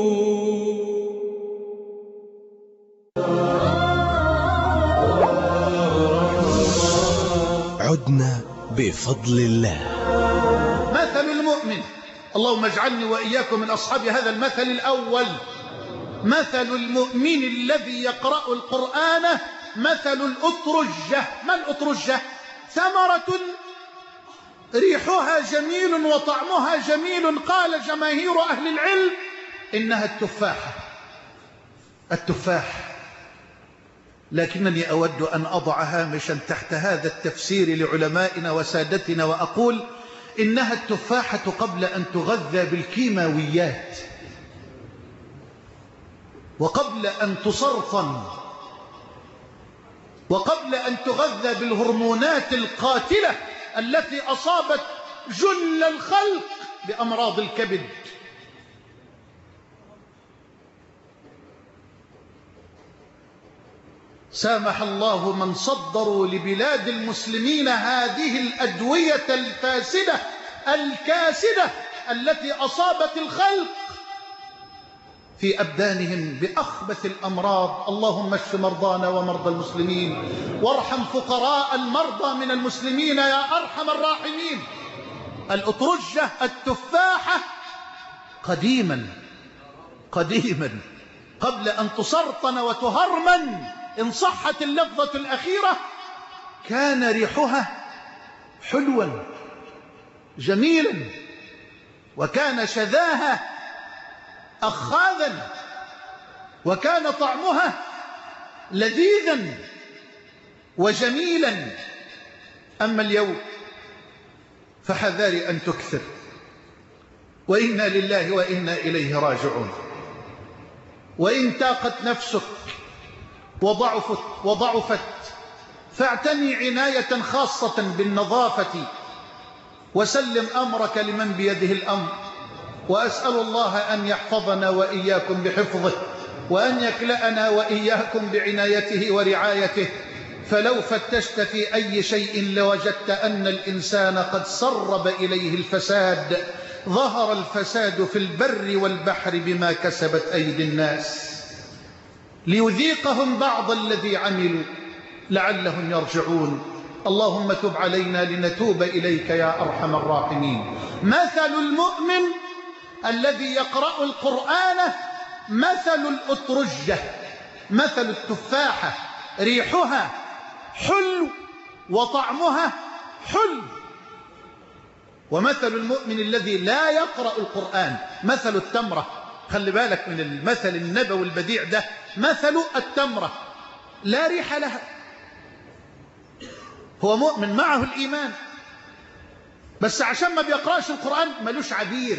عدنا بفضل الله. مثل المؤمن، اللهم اجعلني وإياكم من أصحاب هذا المثل الأول. مثل المؤمن الذي يقرأ القرآن مثل الأطرجة. ما الأطرجة؟ ثمرة ريحها جميل وطعمها جميل، قال جماهير أهل العلم إنها التفاحة. التفاح، لكنني أود أن أضع هامشا تحت هذا التفسير لعلمائنا وسادتنا وأقول إنها التفاحة قبل أن تغذى بالكيماويات وقبل أن تسرطن وقبل أن تغذى بالهرمونات القاتلة التي أصابت جل الخلق بأمراض الكبد. سامح الله من صدروا لبلاد المسلمين هذه الأدوية الفاسدة الكاسدة التي أصابت الخلق في أبدانهم بأخبث الأمراض. اللهم اشف مرضانا ومرضى المسلمين وارحم فقراء المرضى من المسلمين يا أرحم الراحمين. الأترجة التفاحة قديما قبل أن تسرطن وتهرمن إن صحت اللفظة الأخيرة كان ريحها حلوا جميلا، وكان شذاها أخاذا، وكان طعمها لذيذا وجميلا. أما اليوم فحذاري أن تكثر، وإنا لله وإنا إليه راجعون. وإن تاقت نفسك وضعفت فاعتني عناية خاصة بالنظافة، وسلم أمرك لمن بيده الأمر. وأسأل الله أن يحفظنا وإياكم بحفظه، وأن يكلأنا وإياكم بعنايته ورعايته. فلو فتشت في أي شيء لوجدت أن الإنسان قد سرب إليه الفساد. ظهر الفساد في البر والبحر بما كسبت أيدي الناس ليذيقهم بعض الذي عملوا لعلهم يرجعون. اللهم تب علينا لنتوب إليك يا أرحم الراحمين. مثل المؤمن الذي يقرأ القرآن مثل الأترجة، مثل التفاحة، ريحها حلو وطعمها حلو. ومثل المؤمن الذي لا يقرأ القرآن مثل التمرة. خلي بالك من المثل النبوي البديع ده. مثل التمرة لا ريح لها. هو مؤمن معه الإيمان، بس عشان ما بيقرأش القرآن ملوش عبير،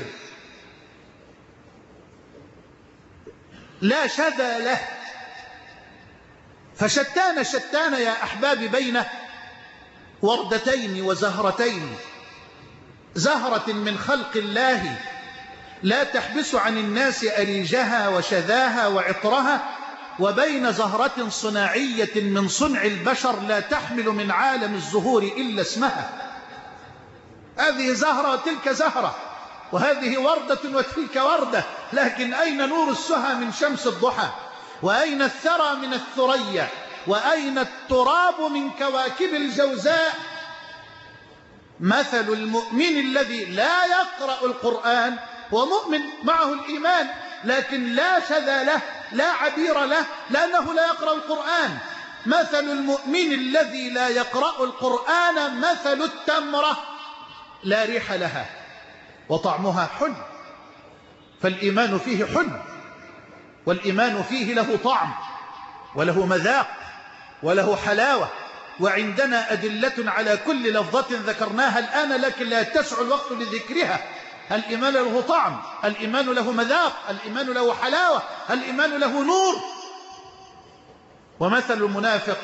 لا شذا له. فشتان يا أحبابي بين وردتين وزهرتين. زهرة من خلق الله لا تحبس عن الناس أريجها وشذاها وعطرها، وبين زهرة صناعية من صنع البشر لا تحمل من عالم الزهور إلا اسمها. هذه زهرة وتلك زهرة، وهذه وردة وتلك وردة، لكن أين نور السهى من شمس الضحى؟ وأين الثرى من الثريا؟ وأين التراب من كواكب الجوزاء؟ مثل المؤمن الذي لا يقرأ القرآن ومؤمن معه الإيمان، لكن لا شذا له، لا عبير له، لأنه لا يقرأ القرآن. مثل المؤمن الذي لا يقرأ القرآن مثل التمرة لا ريح لها وطعمها حلو. فالإيمان فيه حلو، والإيمان فيه له طعم وله مذاق وله حلاوة. وعندنا أدلة على كل لفظة ذكرناها الآن، لكن لا يتسع الوقت لذكرها. الإيمان له طعم، الإيمان له مذاق، الإيمان له حلاوة، الإيمان له نور. ومثل المنافق،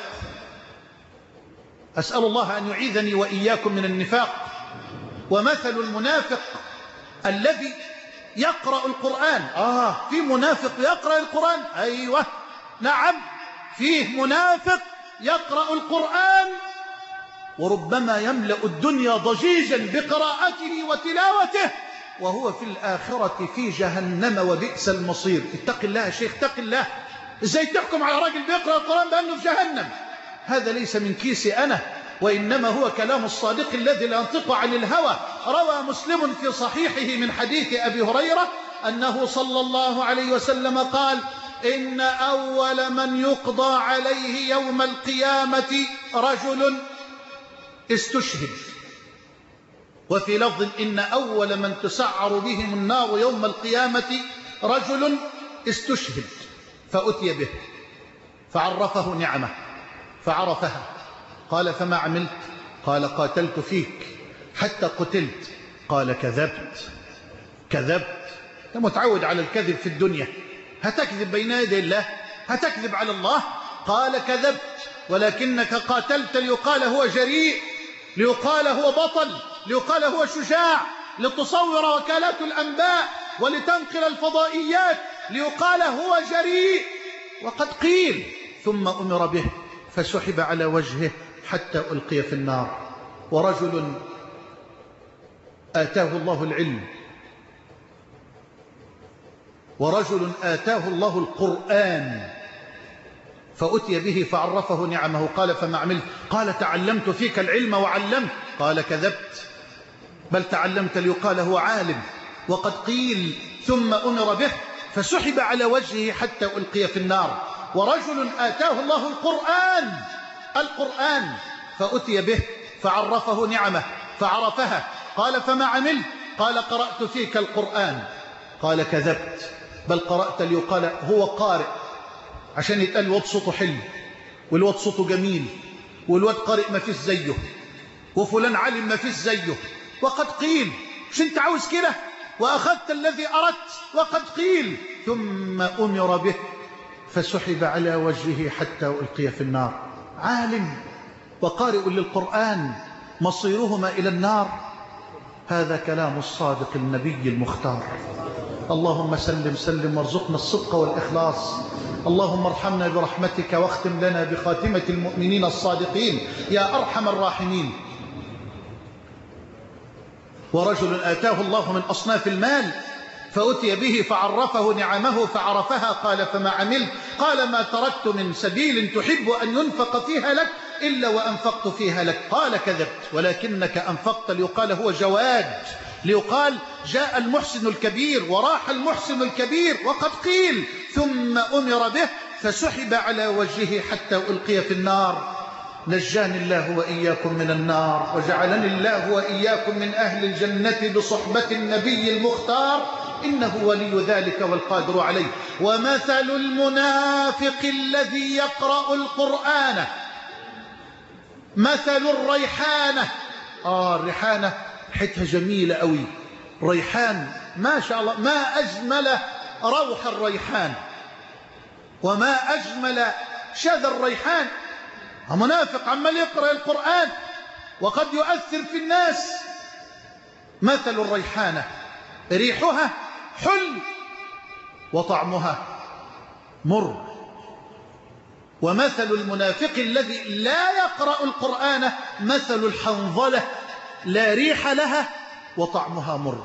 أسأل الله أن يعيذني وإياكم من النفاق. ومثل المنافق الذي يقرأ القرآن. في منافق يقرأ القرآن، أيوة نعم، فيه منافق يقرأ القرآن وربما يملأ الدنيا ضجيجا بقراءته وتلاوته، وهو في الآخرة في جهنم وبئس المصير. اتق الله يا شيخ، اتق الله. ازاي تحكم على راجل بيقرأ القرآن بأنه في جهنم؟ هذا ليس من كيسي أنا، وإنما هو كلام الصادق الذي لا ينطق عن الهوى. روى مسلم في صحيحه من حديث أبي هريرة أنه صلى الله عليه وسلم قال: إن أول من يقضى عليه يوم القيامة رجل استشهد. وفي لفظ: إن أول من تسعر بهم النار يوم القيامة رجل استشهد. فأتي به فعرفه نعمه فعرفها. قال فما عملت؟ قال قاتلت فيك حتى قتلت. قال كذبت. أنت متعود على الكذب في الدنيا، هتكذب بين يدي الله؟ هتكذب على الله؟ قال كذبت، ولكنك قاتلت ليقال هو جريء، ليقال هو بطل، ليقال هو شجاع، لتصور وكالات الأنباء ولتنقل الفضائيات ليقال هو جريء. وقد قيل. ثم أمر به فسحب على وجهه حتى ألقي في النار. ورجل آتاه الله العلم، ورجل آتاه الله القرآن فأتي به فعرفه نعمه. قال فما عملت؟ قال تعلمت فيك العلم وعلمت. قال كذبت، بل تعلمت ليقال هو عالم. وقد قيل. ثم أمر به فسحب على وجهه حتى ألقي في النار. ورجل آتاه الله القرآن فأتي به فعرفه نعمه فعرفها. قال فما عملت؟ قال قرأت فيك القرآن. قال كذبت، بل قرأت ليقال هو قارئ، عشان يتقال الواد صوته حلو، والواد صوته جميل، والواد قارئ ما فيش زيه، وفلان علم ما فيش زيه. وقد قيل. مش انت عاوز كده؟ وأخذت الذي أردت. وقد قيل. ثم أمر به فسحب على وجهه حتى ألقي في النار. عالم وقارئ للقرآن مصيرهما إلى النار. هذا كلام الصادق النبي المختار. اللهم سلم سلم وارزقنا الصدق والإخلاص. اللهم ارحمنا برحمتك واختم لنا بخاتمة المؤمنين الصادقين يا أرحم الراحمين. ورجل آتاه الله من أصناف المال فأتي به فعرفه نعمه فعرفها. قال فما عملت؟ قال ما تركت من سبيل تحب أن ينفق فيها لك إلا وأنفقت فيها لك. قال كذبت، ولكنك أنفقت ليقال هو جواد، ليقال جاء المحسن الكبير وراح المحسن الكبير. وقد قيل. ثم أمر به فسحب على وجهه حتى ألقي في النار. نجاني الله وإياكم من النار، وجعلني الله وإياكم من أهل الجنة بصحبة النبي المختار، إنه ولي ذلك والقادر عليه. ومثل المنافق الذي يقرأ القرآن مثل الريحانة. الريحانة حتها جميلة قوي، ريحان ما شاء الله، ما أجمل روح الريحان وما أجمل شذا الريحان. منافق عمال يقرأ القرآن وقد يؤثر في الناس. مثل الريحانة ريحها حل وطعمها مر. ومثل المنافق الذي لا يقرأ القرآن مثل الحنظلة لا ريح لها وطعمها مر.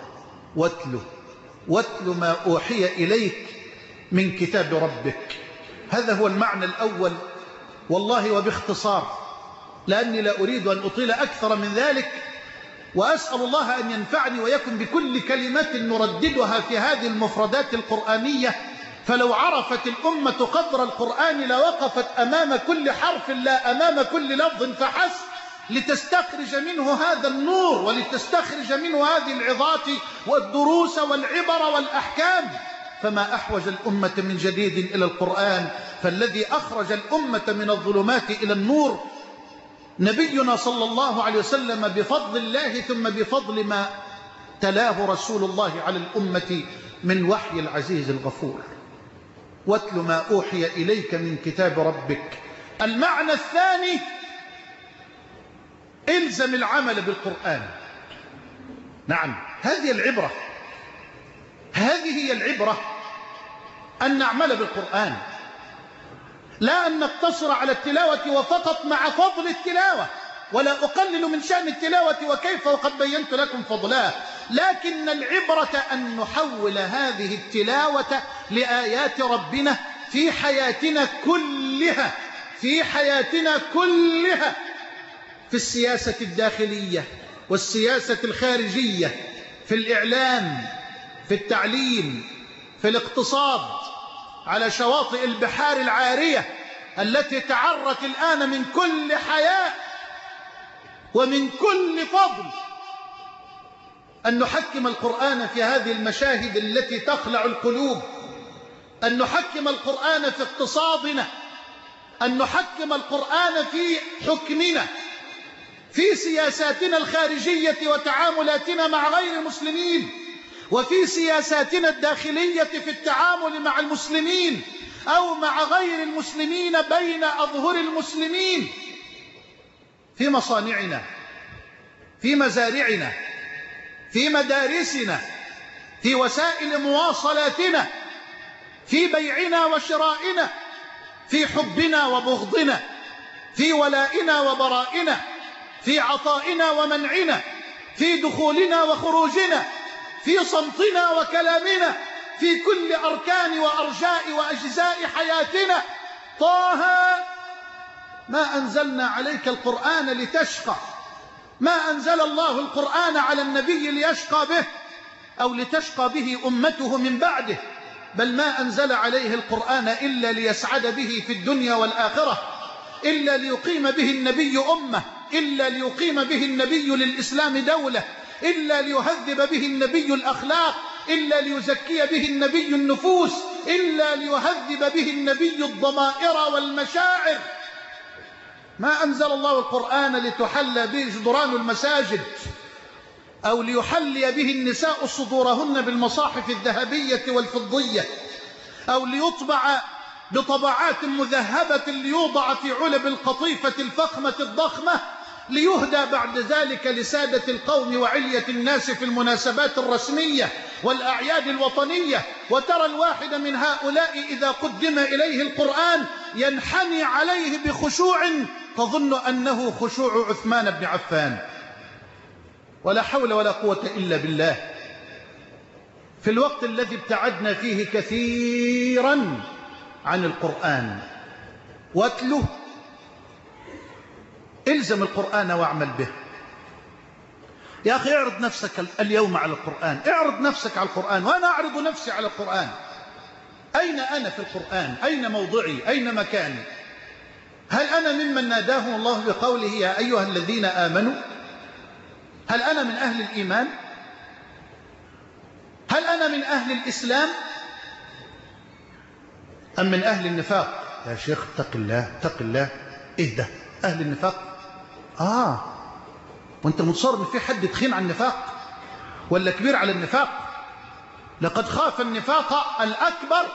واتل ما أوحي إليك من كتاب ربك. هذا هو المعنى الأول والله وباختصار، لأني لا أريد أن أطيل أكثر من ذلك، وأسأل الله أن ينفعني ويكن بكل كلمة نرددها في هذه المفردات القرآنية. فلو عرفت الأمة قدر القرآن لوقفت أمام كل حرف لا أمام كل لفظ فحسب، لتستخرج منه هذا النور ولتستخرج منه هذه العظات والدروس والعبر والأحكام. فما أحوج الأمة من جديد إلى القرآن، فالذي أخرج الأمة من الظلمات إلى النور نبينا صلى الله عليه وسلم بفضل الله، ثم بفضل ما تلاه رسول الله على الأمة من وحي العزيز الغفور. واتل ما أوحي إليك من كتاب ربك. المعنى الثاني: إلزم العمل بالقرآن. نعم، هذه العبرة، هذه هي العبرة، أن نعمل بالقرآن، لا أن نقتصر على التلاوة وفقط مع فضل التلاوة، ولا أقلل من شأن التلاوة وكيف، وقد بينت لكم فضلها، لكن العبرة أن نحول هذه التلاوة لآيات ربنا في حياتنا كلها، في حياتنا كلها، في السياسة الداخلية والسياسة الخارجية، في الإعلام، في التعليم، في الاقتصاد، على شواطئ البحار العارية التي تعرت الآن من كل حياء ومن كل فضل، أن نحكم القرآن في هذه المشاهد التي تخلع القلوب أن نحكم القرآن في اقتصادنا، أن نحكم القرآن في حكمنا، في سياساتنا الخارجية وتعاملاتنا مع غير المسلمين، وفي سياساتنا الداخلية في التعامل مع المسلمين أو مع غير المسلمين بين أظهر المسلمين، في مصانعنا، في مزارعنا، في مدارسنا، في وسائل مواصلاتنا، في بيعنا وشرائنا، في حبنا وبغضنا، في ولائنا وبرائنا، في عطائنا ومنعنا، في دخولنا وخروجنا، في صمتنا وكلامنا، في كل أركان وأرجاء وأجزاء حياتنا. طه ما أنزلنا عليك القرآن لتشقى، ما أنزل الله القرآن على النبي ليشقى به أو لتشقى به أمته من بعده، بل ما أنزل عليه القرآن إلا ليسعد به في الدنيا والآخرة، إلا ليقيم به النبي أمة، إلا ليقيم به النبي للإسلام دولة، إلا ليهذب به النبي الأخلاق، إلا ليزكي به النبي النفوس، إلا ليهذب به النبي الضمائر والمشاعر. ما أنزل الله القرآن لتحلى به جدران المساجد أو ليحلي به النساء صدورهن بالمصاحف الذهبية والفضية، أو ليطبع بطبعات مذهبة ليوضع في علب القطيفة الفخمة الضخمة ليهدى بعد ذلك لسادة القوم وعلية الناس في المناسبات الرسمية والأعياد الوطنية. وترى الواحد من هؤلاء إذا قدم إليه القرآن ينحني عليه بخشوع تظن أنه خشوع عثمان بن عفان. ولا حول ولا قوة إلا بالله. في الوقت الذي ابتعدنا فيه كثيرا عن القرآن، واتله، الزم القرآن واعمل به. يا أخي اعرض نفسك اليوم على القرآن، اعرض نفسك على القرآن، وأنا أعرض نفسي على القرآن. أين أنا في القرآن؟ أين موضعي؟ أين مكاني؟ هل أنا ممن ناداه الله بقوله يا أيها الذين آمنوا؟ هل أنا من أهل الإيمان؟ هل أنا من أهل الإسلام؟ أم من أهل النفاق؟ يا شيخ اتق الله اتق الله. إيه ده أهل النفاق؟ وانت متصور ان في حد تخين على النفاق ولا كبير على النفاق؟ لقد خاف النفاق الأكبر،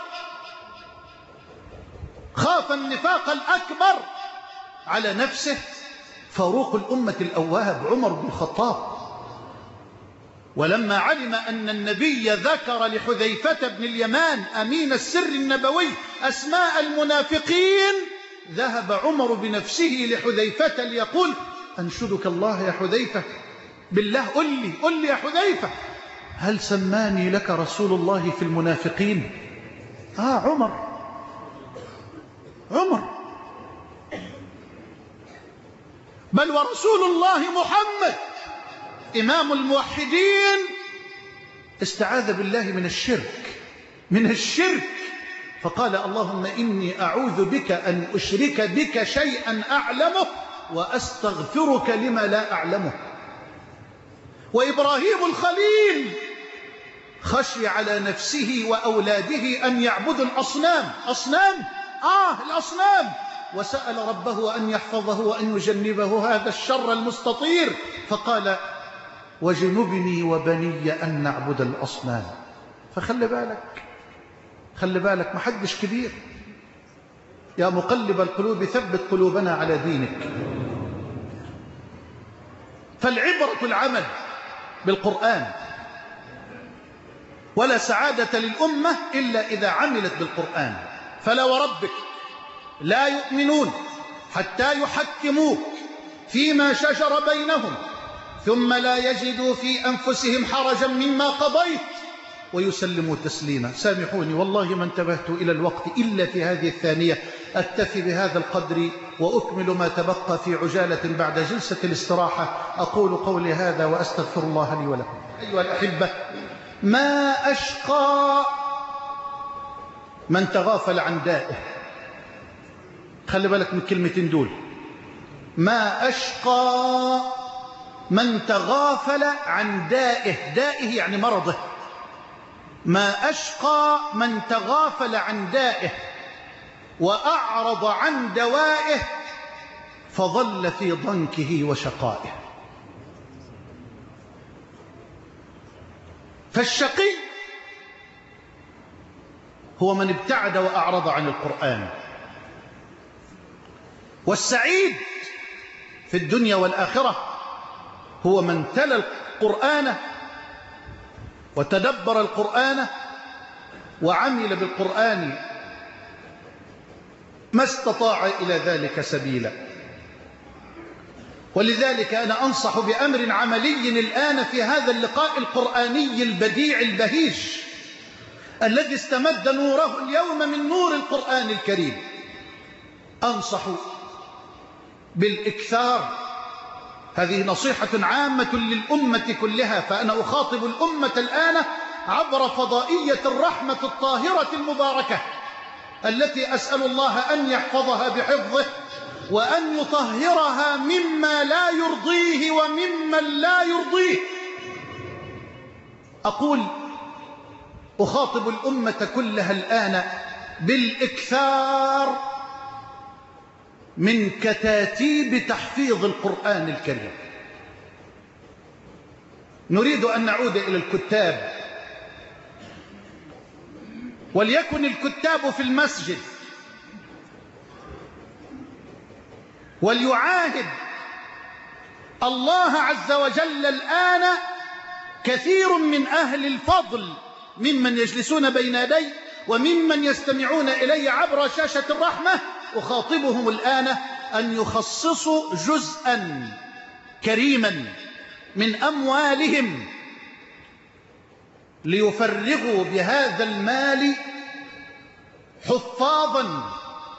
خاف النفاق الأكبر على نفسه فاروق الأمة الأواب عمر بن الخطاب. ولما علم أن النبي ذكر لحذيفة بن اليمان أمين السر النبوي أسماء المنافقين، ذهب عمر بنفسه لحذيفة ليقول أنشدك الله يا حذيفة، بالله قل لي يا حذيفة، هل سماني لك رسول الله في المنافقين؟ عمر بل ورسول الله محمد إمام الموحدين استعاذ بالله من الشرك فقال اللهم إني أعوذ بك أن أشرك بك شيئا أعلمه وأستغفرك لما لا أعلمه. وإبراهيم الخليل خشي على نفسه وأولاده أن يعبدوا الأصنام، الأصنام، وسأل ربه أن يحفظه وأن يجنبه هذا الشر المستطير، فقال وجنبني وبني أن نعبد الأصنام. فخلي بالك محدش كبير. يا مقلب القلوب ثبت قلوبنا على دينك. فالعبرة العمل بالقرآن، ولا سعادة للأمة إلا إذا عملت بالقرآن. فلا وربك لا يؤمنون حتى يحكموك فيما شجر بينهم ثم لا يجدوا في أنفسهم حرجا مما قضيت ويسلموا تسليما. سامحوني والله ما انتبهت إلى الوقت إلا في هذه الثانية. أكتفي بهذا القدر وأكمل ما تبقى في عجالة بعد جلسة الاستراحة. أقول قولي هذا وأستغفر الله لي ولكم. أيها الأحبة، ما أشقى من تغافل عن دائه. خلي بالك من كلمتين دول، ما أشقى من تغافل عن دائه. دائه يعني مرضه. ما أشقى من تغافل عن دائه وأعرض عن دوائه فظل في ضنكه وشقائه. فالشقي هو من ابتعد وأعرض عن القرآن، والسعيد في الدنيا والآخرة هو من تلا القرآن وتدبر القرآن وعمل بالقرآن ما استطاع إلى ذلك سبيلا. ولذلك أنا أنصح بأمر عملي الآن في هذا اللقاء القرآني البديع البهيج الذي استمد نوره اليوم من نور القرآن الكريم. أنصح بالإكثار، هذه نصيحة عامة للأمة كلها، فأنا أخاطب الأمة الآن عبر فضائية الرحمة الطاهرة المباركة التي أسأل الله أن يحفظها بحفظه وأن يطهرها مما لا يرضيه وممن لا يرضيه. أقول أخاطب الأمة كلها الآن بالإكثار من كتاتيب تحفيظ القرآن الكريم. نريد أن نعود إلى الكتاب، وليكن الكتاب في المسجد، وليعاهد الله عز وجل الآن كثير من أهل الفضل ممن يجلسون بين يدي وممن يستمعون إلي عبر شاشة الرحمة، أخاطبهم الآن أن يخصصوا جزءا كريما من أموالهم ليفرغوا بهذا المال حفاظا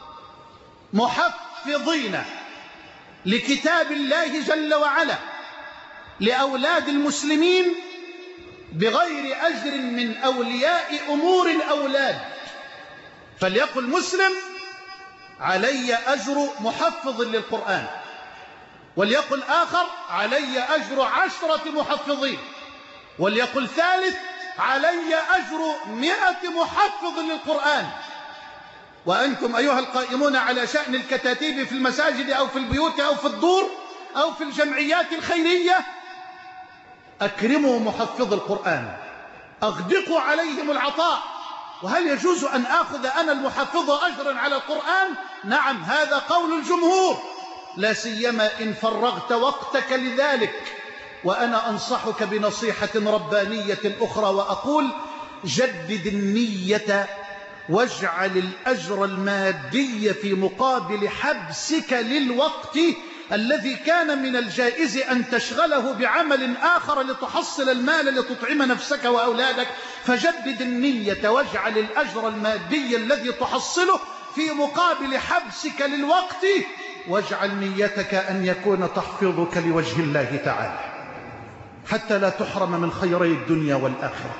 محفظين لكتاب الله جل وعلا لأولاد المسلمين بغير أجر من أولياء أمور الأولاد. فليقل مسلم علي أجر محفظ للقرآن، وليقل آخر علي أجر 10 محفظين، وليقل ثالث علي أجر 100 محفظ للقرآن. وأنتم أيها القائمون على شأن الكتاتيب في المساجد أو في البيوت أو في الدور أو في الجمعيات الخيرية، أكرموا محفظ القرآن، أغدقوا عليهم العطاء. وهل يجوز أن آخذ أنا المحفظ أجرا على القرآن؟ نعم، هذا قول الجمهور، لا سيما إن فرغت وقتك لذلك. وأنا أنصحك بنصيحة ربانية أخرى وأقول: جدد النية واجعل الأجر المادي في مقابل حبسك للوقت الذي كان من الجائز أن تشغله بعمل آخر لتحصل المال لتطعم نفسك وأولادك. فجدد النية واجعل الأجر المادي الذي تحصله في مقابل حبسك للوقت، واجعل نيتك أن يكون تحفظك لوجه الله تعالى حتى لا تحرم من خيري الدنيا والآخرة.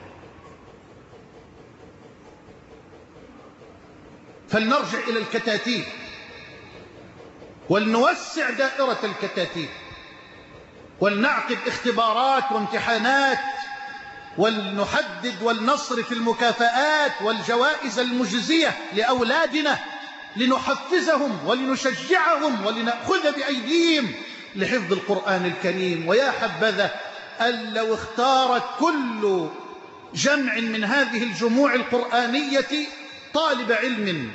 فلنرجع إلى الكتاتيب ولنوسع دائرة الكتاتيب، ولنعقد اختبارات وامتحانات، ولنحدد ولنصرف المكافآت والجوائز المجزية لأولادنا لنحفزهم ولنشجعهم ولنأخذ بأيديهم لحفظ القرآن الكريم. ويا حبذا أن لو اختارت كل جمع من هذه الجموع القرآنية طالب علم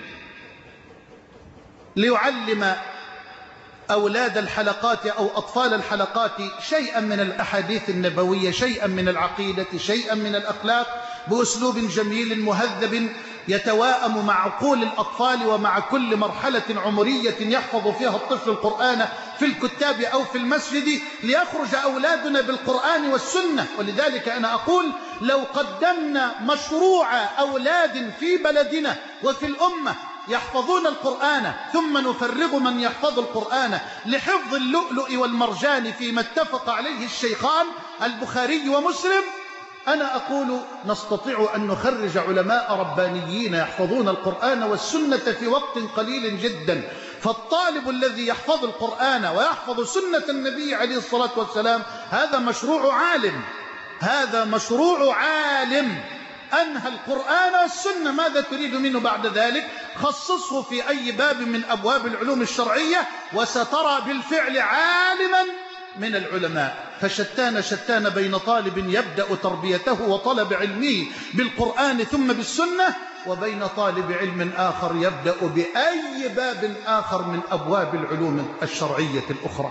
ليعلم أولاد الحلقات أو أطفال الحلقات شيئا من الأحاديث النبوية، شيئا من العقيدة، شيئا من الأخلاق، بأسلوب جميل مهذب يتواءم مع عقول الأطفال ومع كل مرحلة عمرية يحفظ فيها الطفل القرآن في الكتاب أو في المسجد، ليخرج أولادنا بالقرآن والسنة. ولذلك أنا أقول: لو قدمنا مشروع أولاد في بلدنا وفي الأمة يحفظون القرآن ثم نفرغ من يحفظ القرآن لحفظ اللؤلؤ والمرجان فيما اتفق عليه الشيخان البخاري ومسلم، أنا أقول نستطيع أن نخرج علماء ربانيين يحفظون القرآن والسنة في وقت قليل جدا. فالطالب الذي يحفظ القرآن ويحفظ سنة النبي عليه الصلاة والسلام هذا مشروع عالم، هذا مشروع عالم. أنهى القرآن والسنة، ماذا تريد منه بعد ذلك؟ خصصه في أي باب من أبواب العلوم الشرعية وسترى بالفعل عالما من العلماء. فشتان بين طالب يبدأ تربيته وطلب علمه بالقرآن ثم بالسنة، وبين طالب علم آخر يبدأ بأي باب آخر من أبواب العلوم الشرعية الأخرى.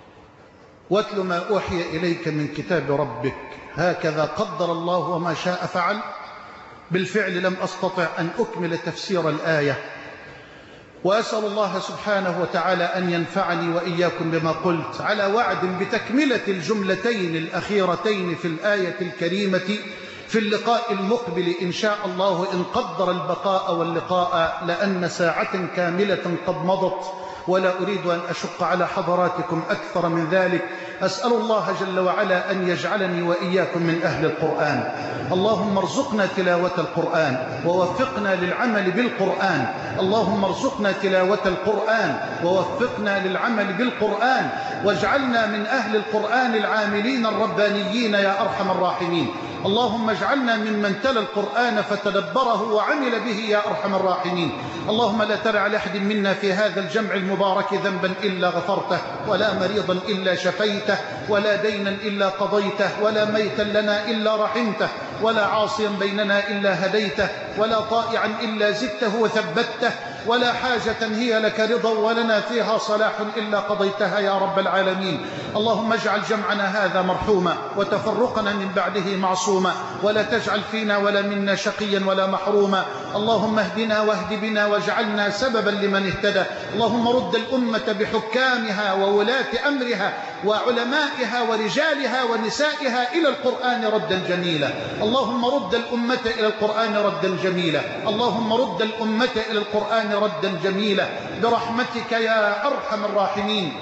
واتل ما أوحي إليك من كتاب ربك، هكذا قدر الله وما شاء فعل. بالفعل لم أستطع أن أكمل تفسير الآية، وأسأل الله سبحانه وتعالى أن ينفعني وإياكم بما قلت، على وعد بتكملة الجملتين الأخيرتين في الآية الكريمة في اللقاء المقبل إن شاء الله، إن قدر البقاء واللقاء، لأن ساعة كاملة قد مضت ولا أريد أن أشق على حضراتكم أكثر من ذلك. أسأل الله جل وعلا أن يجعلني وإياكم من أهل القرآن. اللهم ارزقنا تلاوة القرآن ووفقنا للعمل بالقرآن. اللهم ارزقنا تلاوة القرآن ووفقنا للعمل بالقرآن، واجعلنا من أهل القرآن العاملين الربانيين يا أرحم الراحمين. اللهم اجعلنا ممن تلا القرآن فتدبره وعمل به يا أرحم الراحمين. اللهم لا تدع لأحد منا في هذا الجمع المبارك ذنبا إلا غفرته، ولا مريضا إلا شفيته، ولا دينا إلا قضيته، ولا ميتا لنا إلا رحمته، ولا عاصيا بيننا إلا هديته، ولا طائعا إلا زدته وثبته، ولا حاجة هي لك رضا ولنا فيها صلاح إلا قضيتها يا رب العالمين. اللهم اجعل جمعنا هذا مرحوما وتفرقنا من بعده معصوما، ولا تجعل فينا ولا منا شقيا ولا محروما. اللهم اهدنا واهد بنا واجعلنا سببا لمن اهتدى. اللهم رد الأمة بحكامها وولاة أمرها وعلمائها ورجالها ونسائها إلى القرآن ردا جميلا. اللهم رد الأمة إلى القرآن ردا جميلا. اللهم رد الأمة إلى القرآن ردا جميلا برحمتك يا أرحم الراحمين.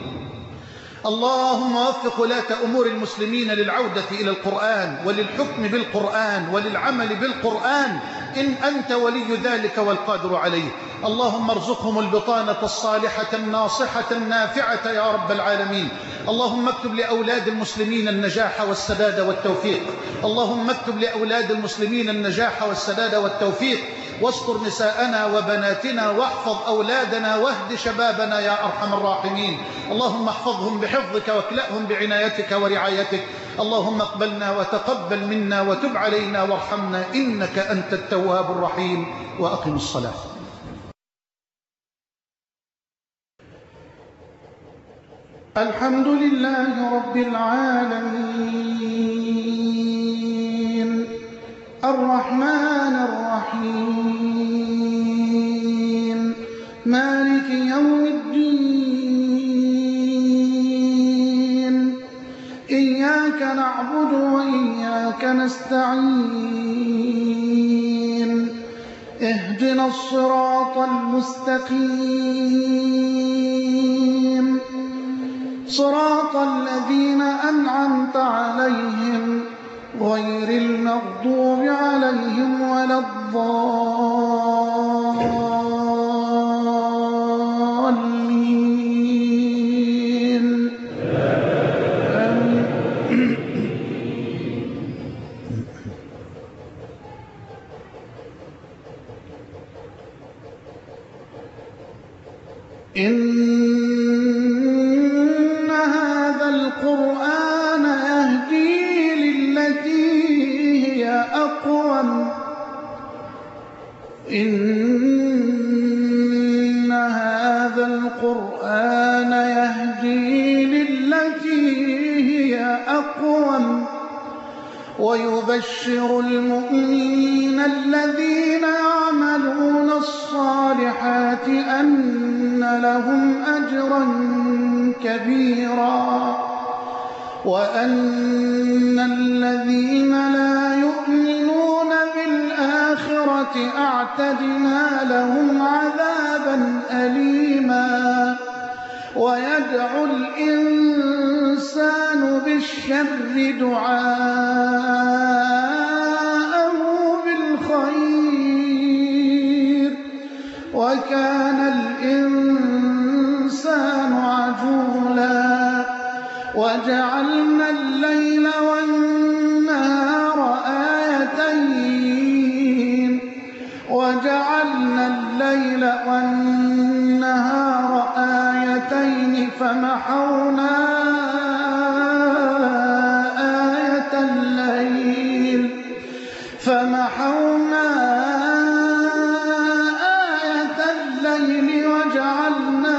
اللهم وفق ولاة أمور المسلمين للعودة إلى القرآن وللحكم بالقرآن وللعمل بالقرآن، إن أنت ولي ذلك والقادر عليه. اللهم ارزقهم البطانة الصالحة الناصحة النافعة يا رب العالمين. اللهم اكتب لأولاد المسلمين النجاح والسداد والتوفيق. اللهم اكتب لأولاد المسلمين النجاح والسداد والتوفيق، واستر نساءنا وبناتنا، واحفظ أولادنا، واهد شبابنا يا أرحم الراحمين. اللهم احفظهم بحفظك واكلأهم بعنايتك ورعايتك. اللهم اقبلنا وتقبل منا وتب علينا وارحمنا إنك أنت التواب الرحيم. وأقم الصلاة. الحمد لله رب العالمين الرحمن الرحيم مالك يوم الدين، إياك نعبد وإياك نستعين، اهدنا الصراط المستقيم، صراط الذين أنعمت عليهم غير المغضوب عليهم ولا الضالين. إن هذا القرآن يهدي للتي هي أقوم. إن هذا القرآن يهدي للتي هي أقوم ويبشر المؤمنين الذين يعملون الصالحات أن لهم أجرا كبيرا، وأن الذين لا يؤمنون بالآخرة أعتدنا لهم عذابا أليما. ويدعو الإنسان بالشر دعاءه بالخير، وكان الإنسان عجولا. وجعلنا الليل والنهار آيتين فمحونا آية الليل وجعلنا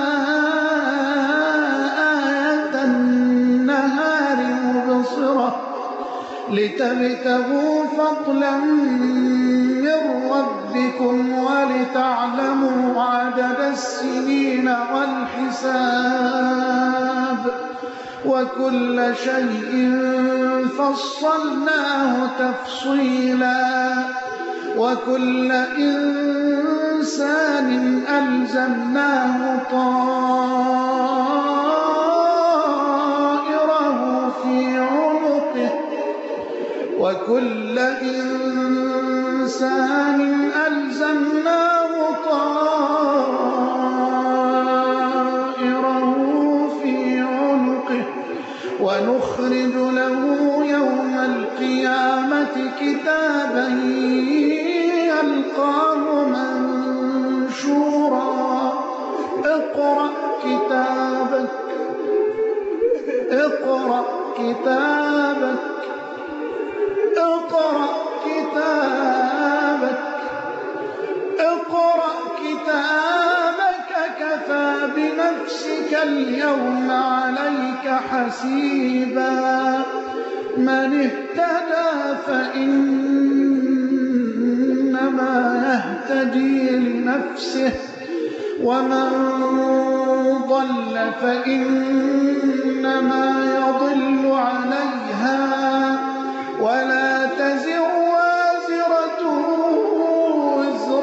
آية النهار مبصرة لتبتغوا فضلا من ربكم ولتعلموا عدد السنين والحساب وكل شيء فصلناه تفصيلا وكل إنسان ألزمناه طائره في عنقه وكل إنسان ألزمناه طائره في عنقه ونخرج له يوم القيامة كتابا يلقاه منشورا اقرأ كتابك اقرأ كتابك اقرأ كتابك اقرأ كتابك كفى بنفسك اليوم عليك حسيبا من اهتدى فإنما يهتدي لنفسه ومن ضل فإنما يضل عليها ولا تزر وازرة وزر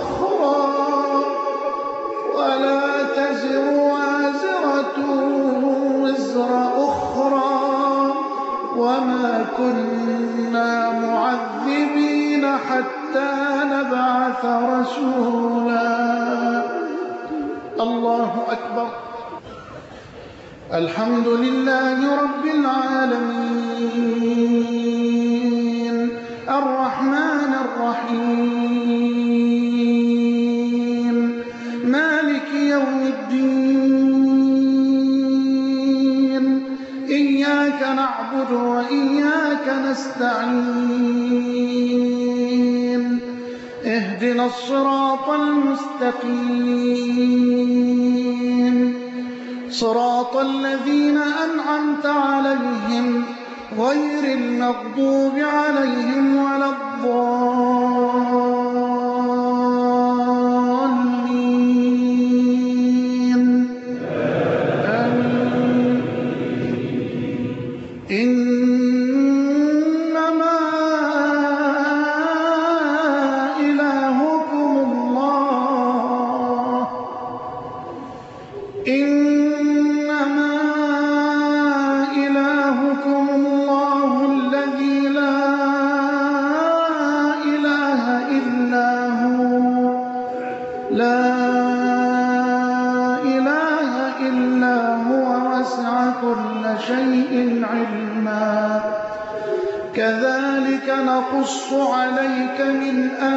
أخرى وما كنا معذبين حتى نبعث رسولا. الله أكبر. الحمد لله رب العالمين الرحمن الرحيم مالك يوم الدين إياك نعبد وإياك نستعين اهدنا الصراط المستقيم صراط الذين أنعمت عليهم غير المغضوب عليهم ولا الضالين آمين. إنما إلهكم الله الذي لا إله إلا هو وسع كل شيء علما كذلك نقص عليك من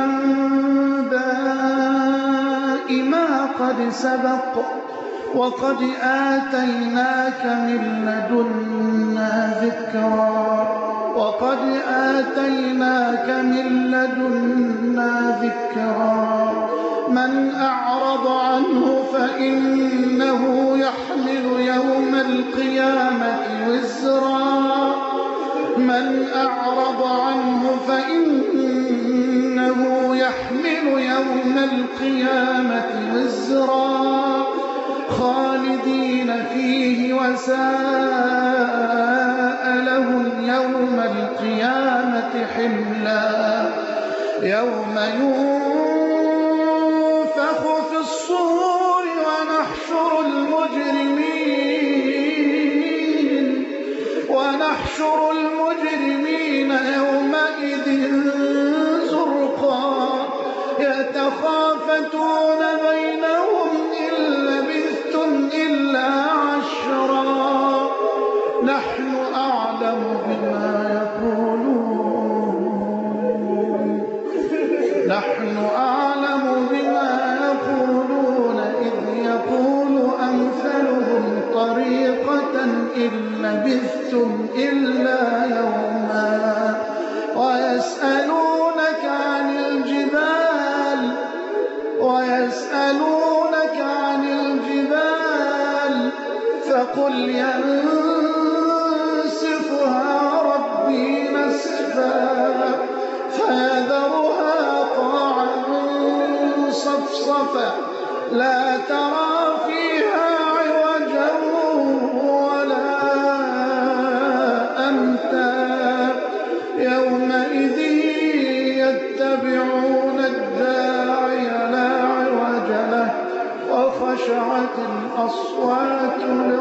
أنباء ما قد سبق وقد آتيناك من لدنا ذكرا من أعرض عنه فإنه يحمل يوم القيامة وزرا خالدين فيه وساء لهم يوم القيامة حملا يوم ينفخ في الصور ونحشر المجرمين يومئذ زرقا يتخافتون بينهم إن لبثتم إلا عشرا نحن أعلم بما يقولون إذ يقول أمثلهم طريقا إن لبثتم إلا يوما ويسألونك عن الجبال فقل ينسفها ربي نسفا فيذرها قاعا صفصفا لا ترى فيها عوجا ولا أمتا يومئذ يتبعون الداعي لا عوج له وخشعت الأصوات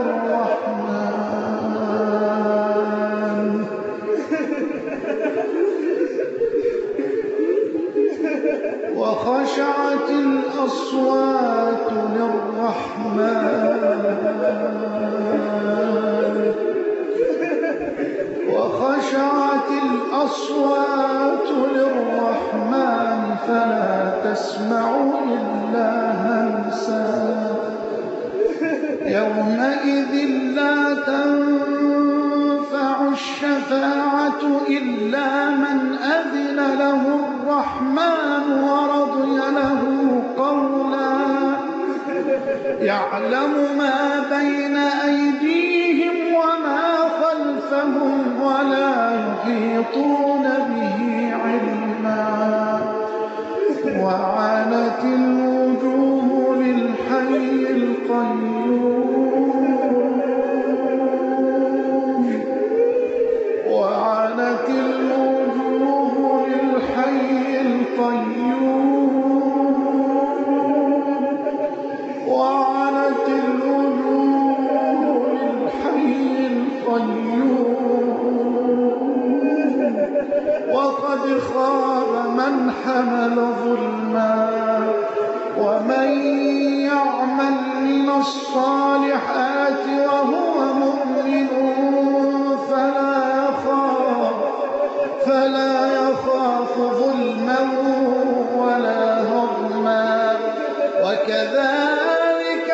للرحمن وخشعت الأصوات للرحمن فلا تسمع إلا همسا يومئذ لا تنفع الشفاعة إلا من أذن له الرحمن ورضي له قولا يعلم ما بين أيديهم وما خلفهم ولا يحيطون به علما وعنت الوجوه للحي القيوم وعنت الوجوه للحي القيوم وعنت الوجوه للحي القيوم وقد خاب من حمل ظلما ومن يعمل من الصالحات وهو مؤمن فلا يخاف ظلما ولا هضما وكذلك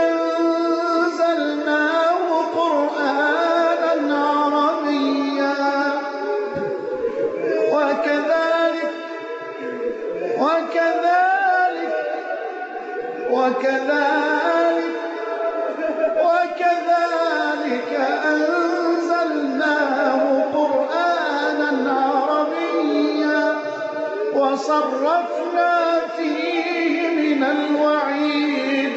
أنزلناه قرآنا عربيا وكذلك أنزلناه قرآنا عربيا وصرفنا فيه من الوعيد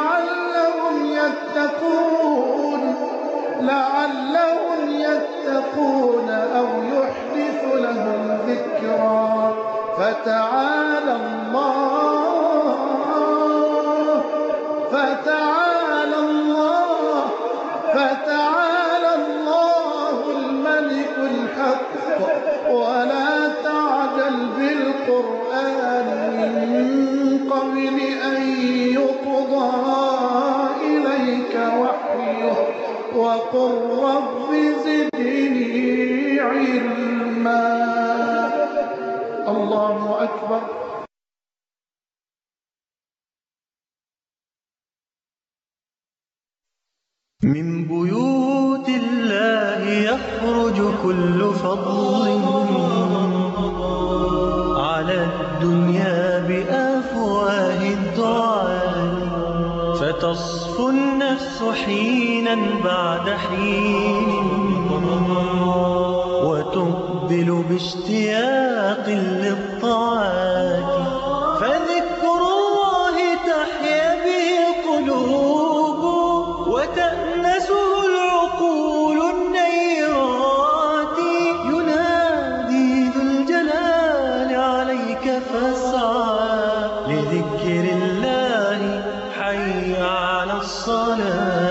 لعلهم يتقون أو يحدث لهم ذكرا فتعالى الله الملك الحق ولا تعجل بالقرآن من قبل أن يقضى إليك وحيه وقل رب زدني علما. الله أكبر. من بيوت الله يخرج كل فضل على الدنيا بأفواه الدعاء فتصفو النفس حينا بعد حين وتقبل باشتياق للطاعات فذكر الله تحيا به القلوب وتأنسه العقول النيرات ينادي ذو الجلال عليك فاسعى لذكر الله حي على الصلاة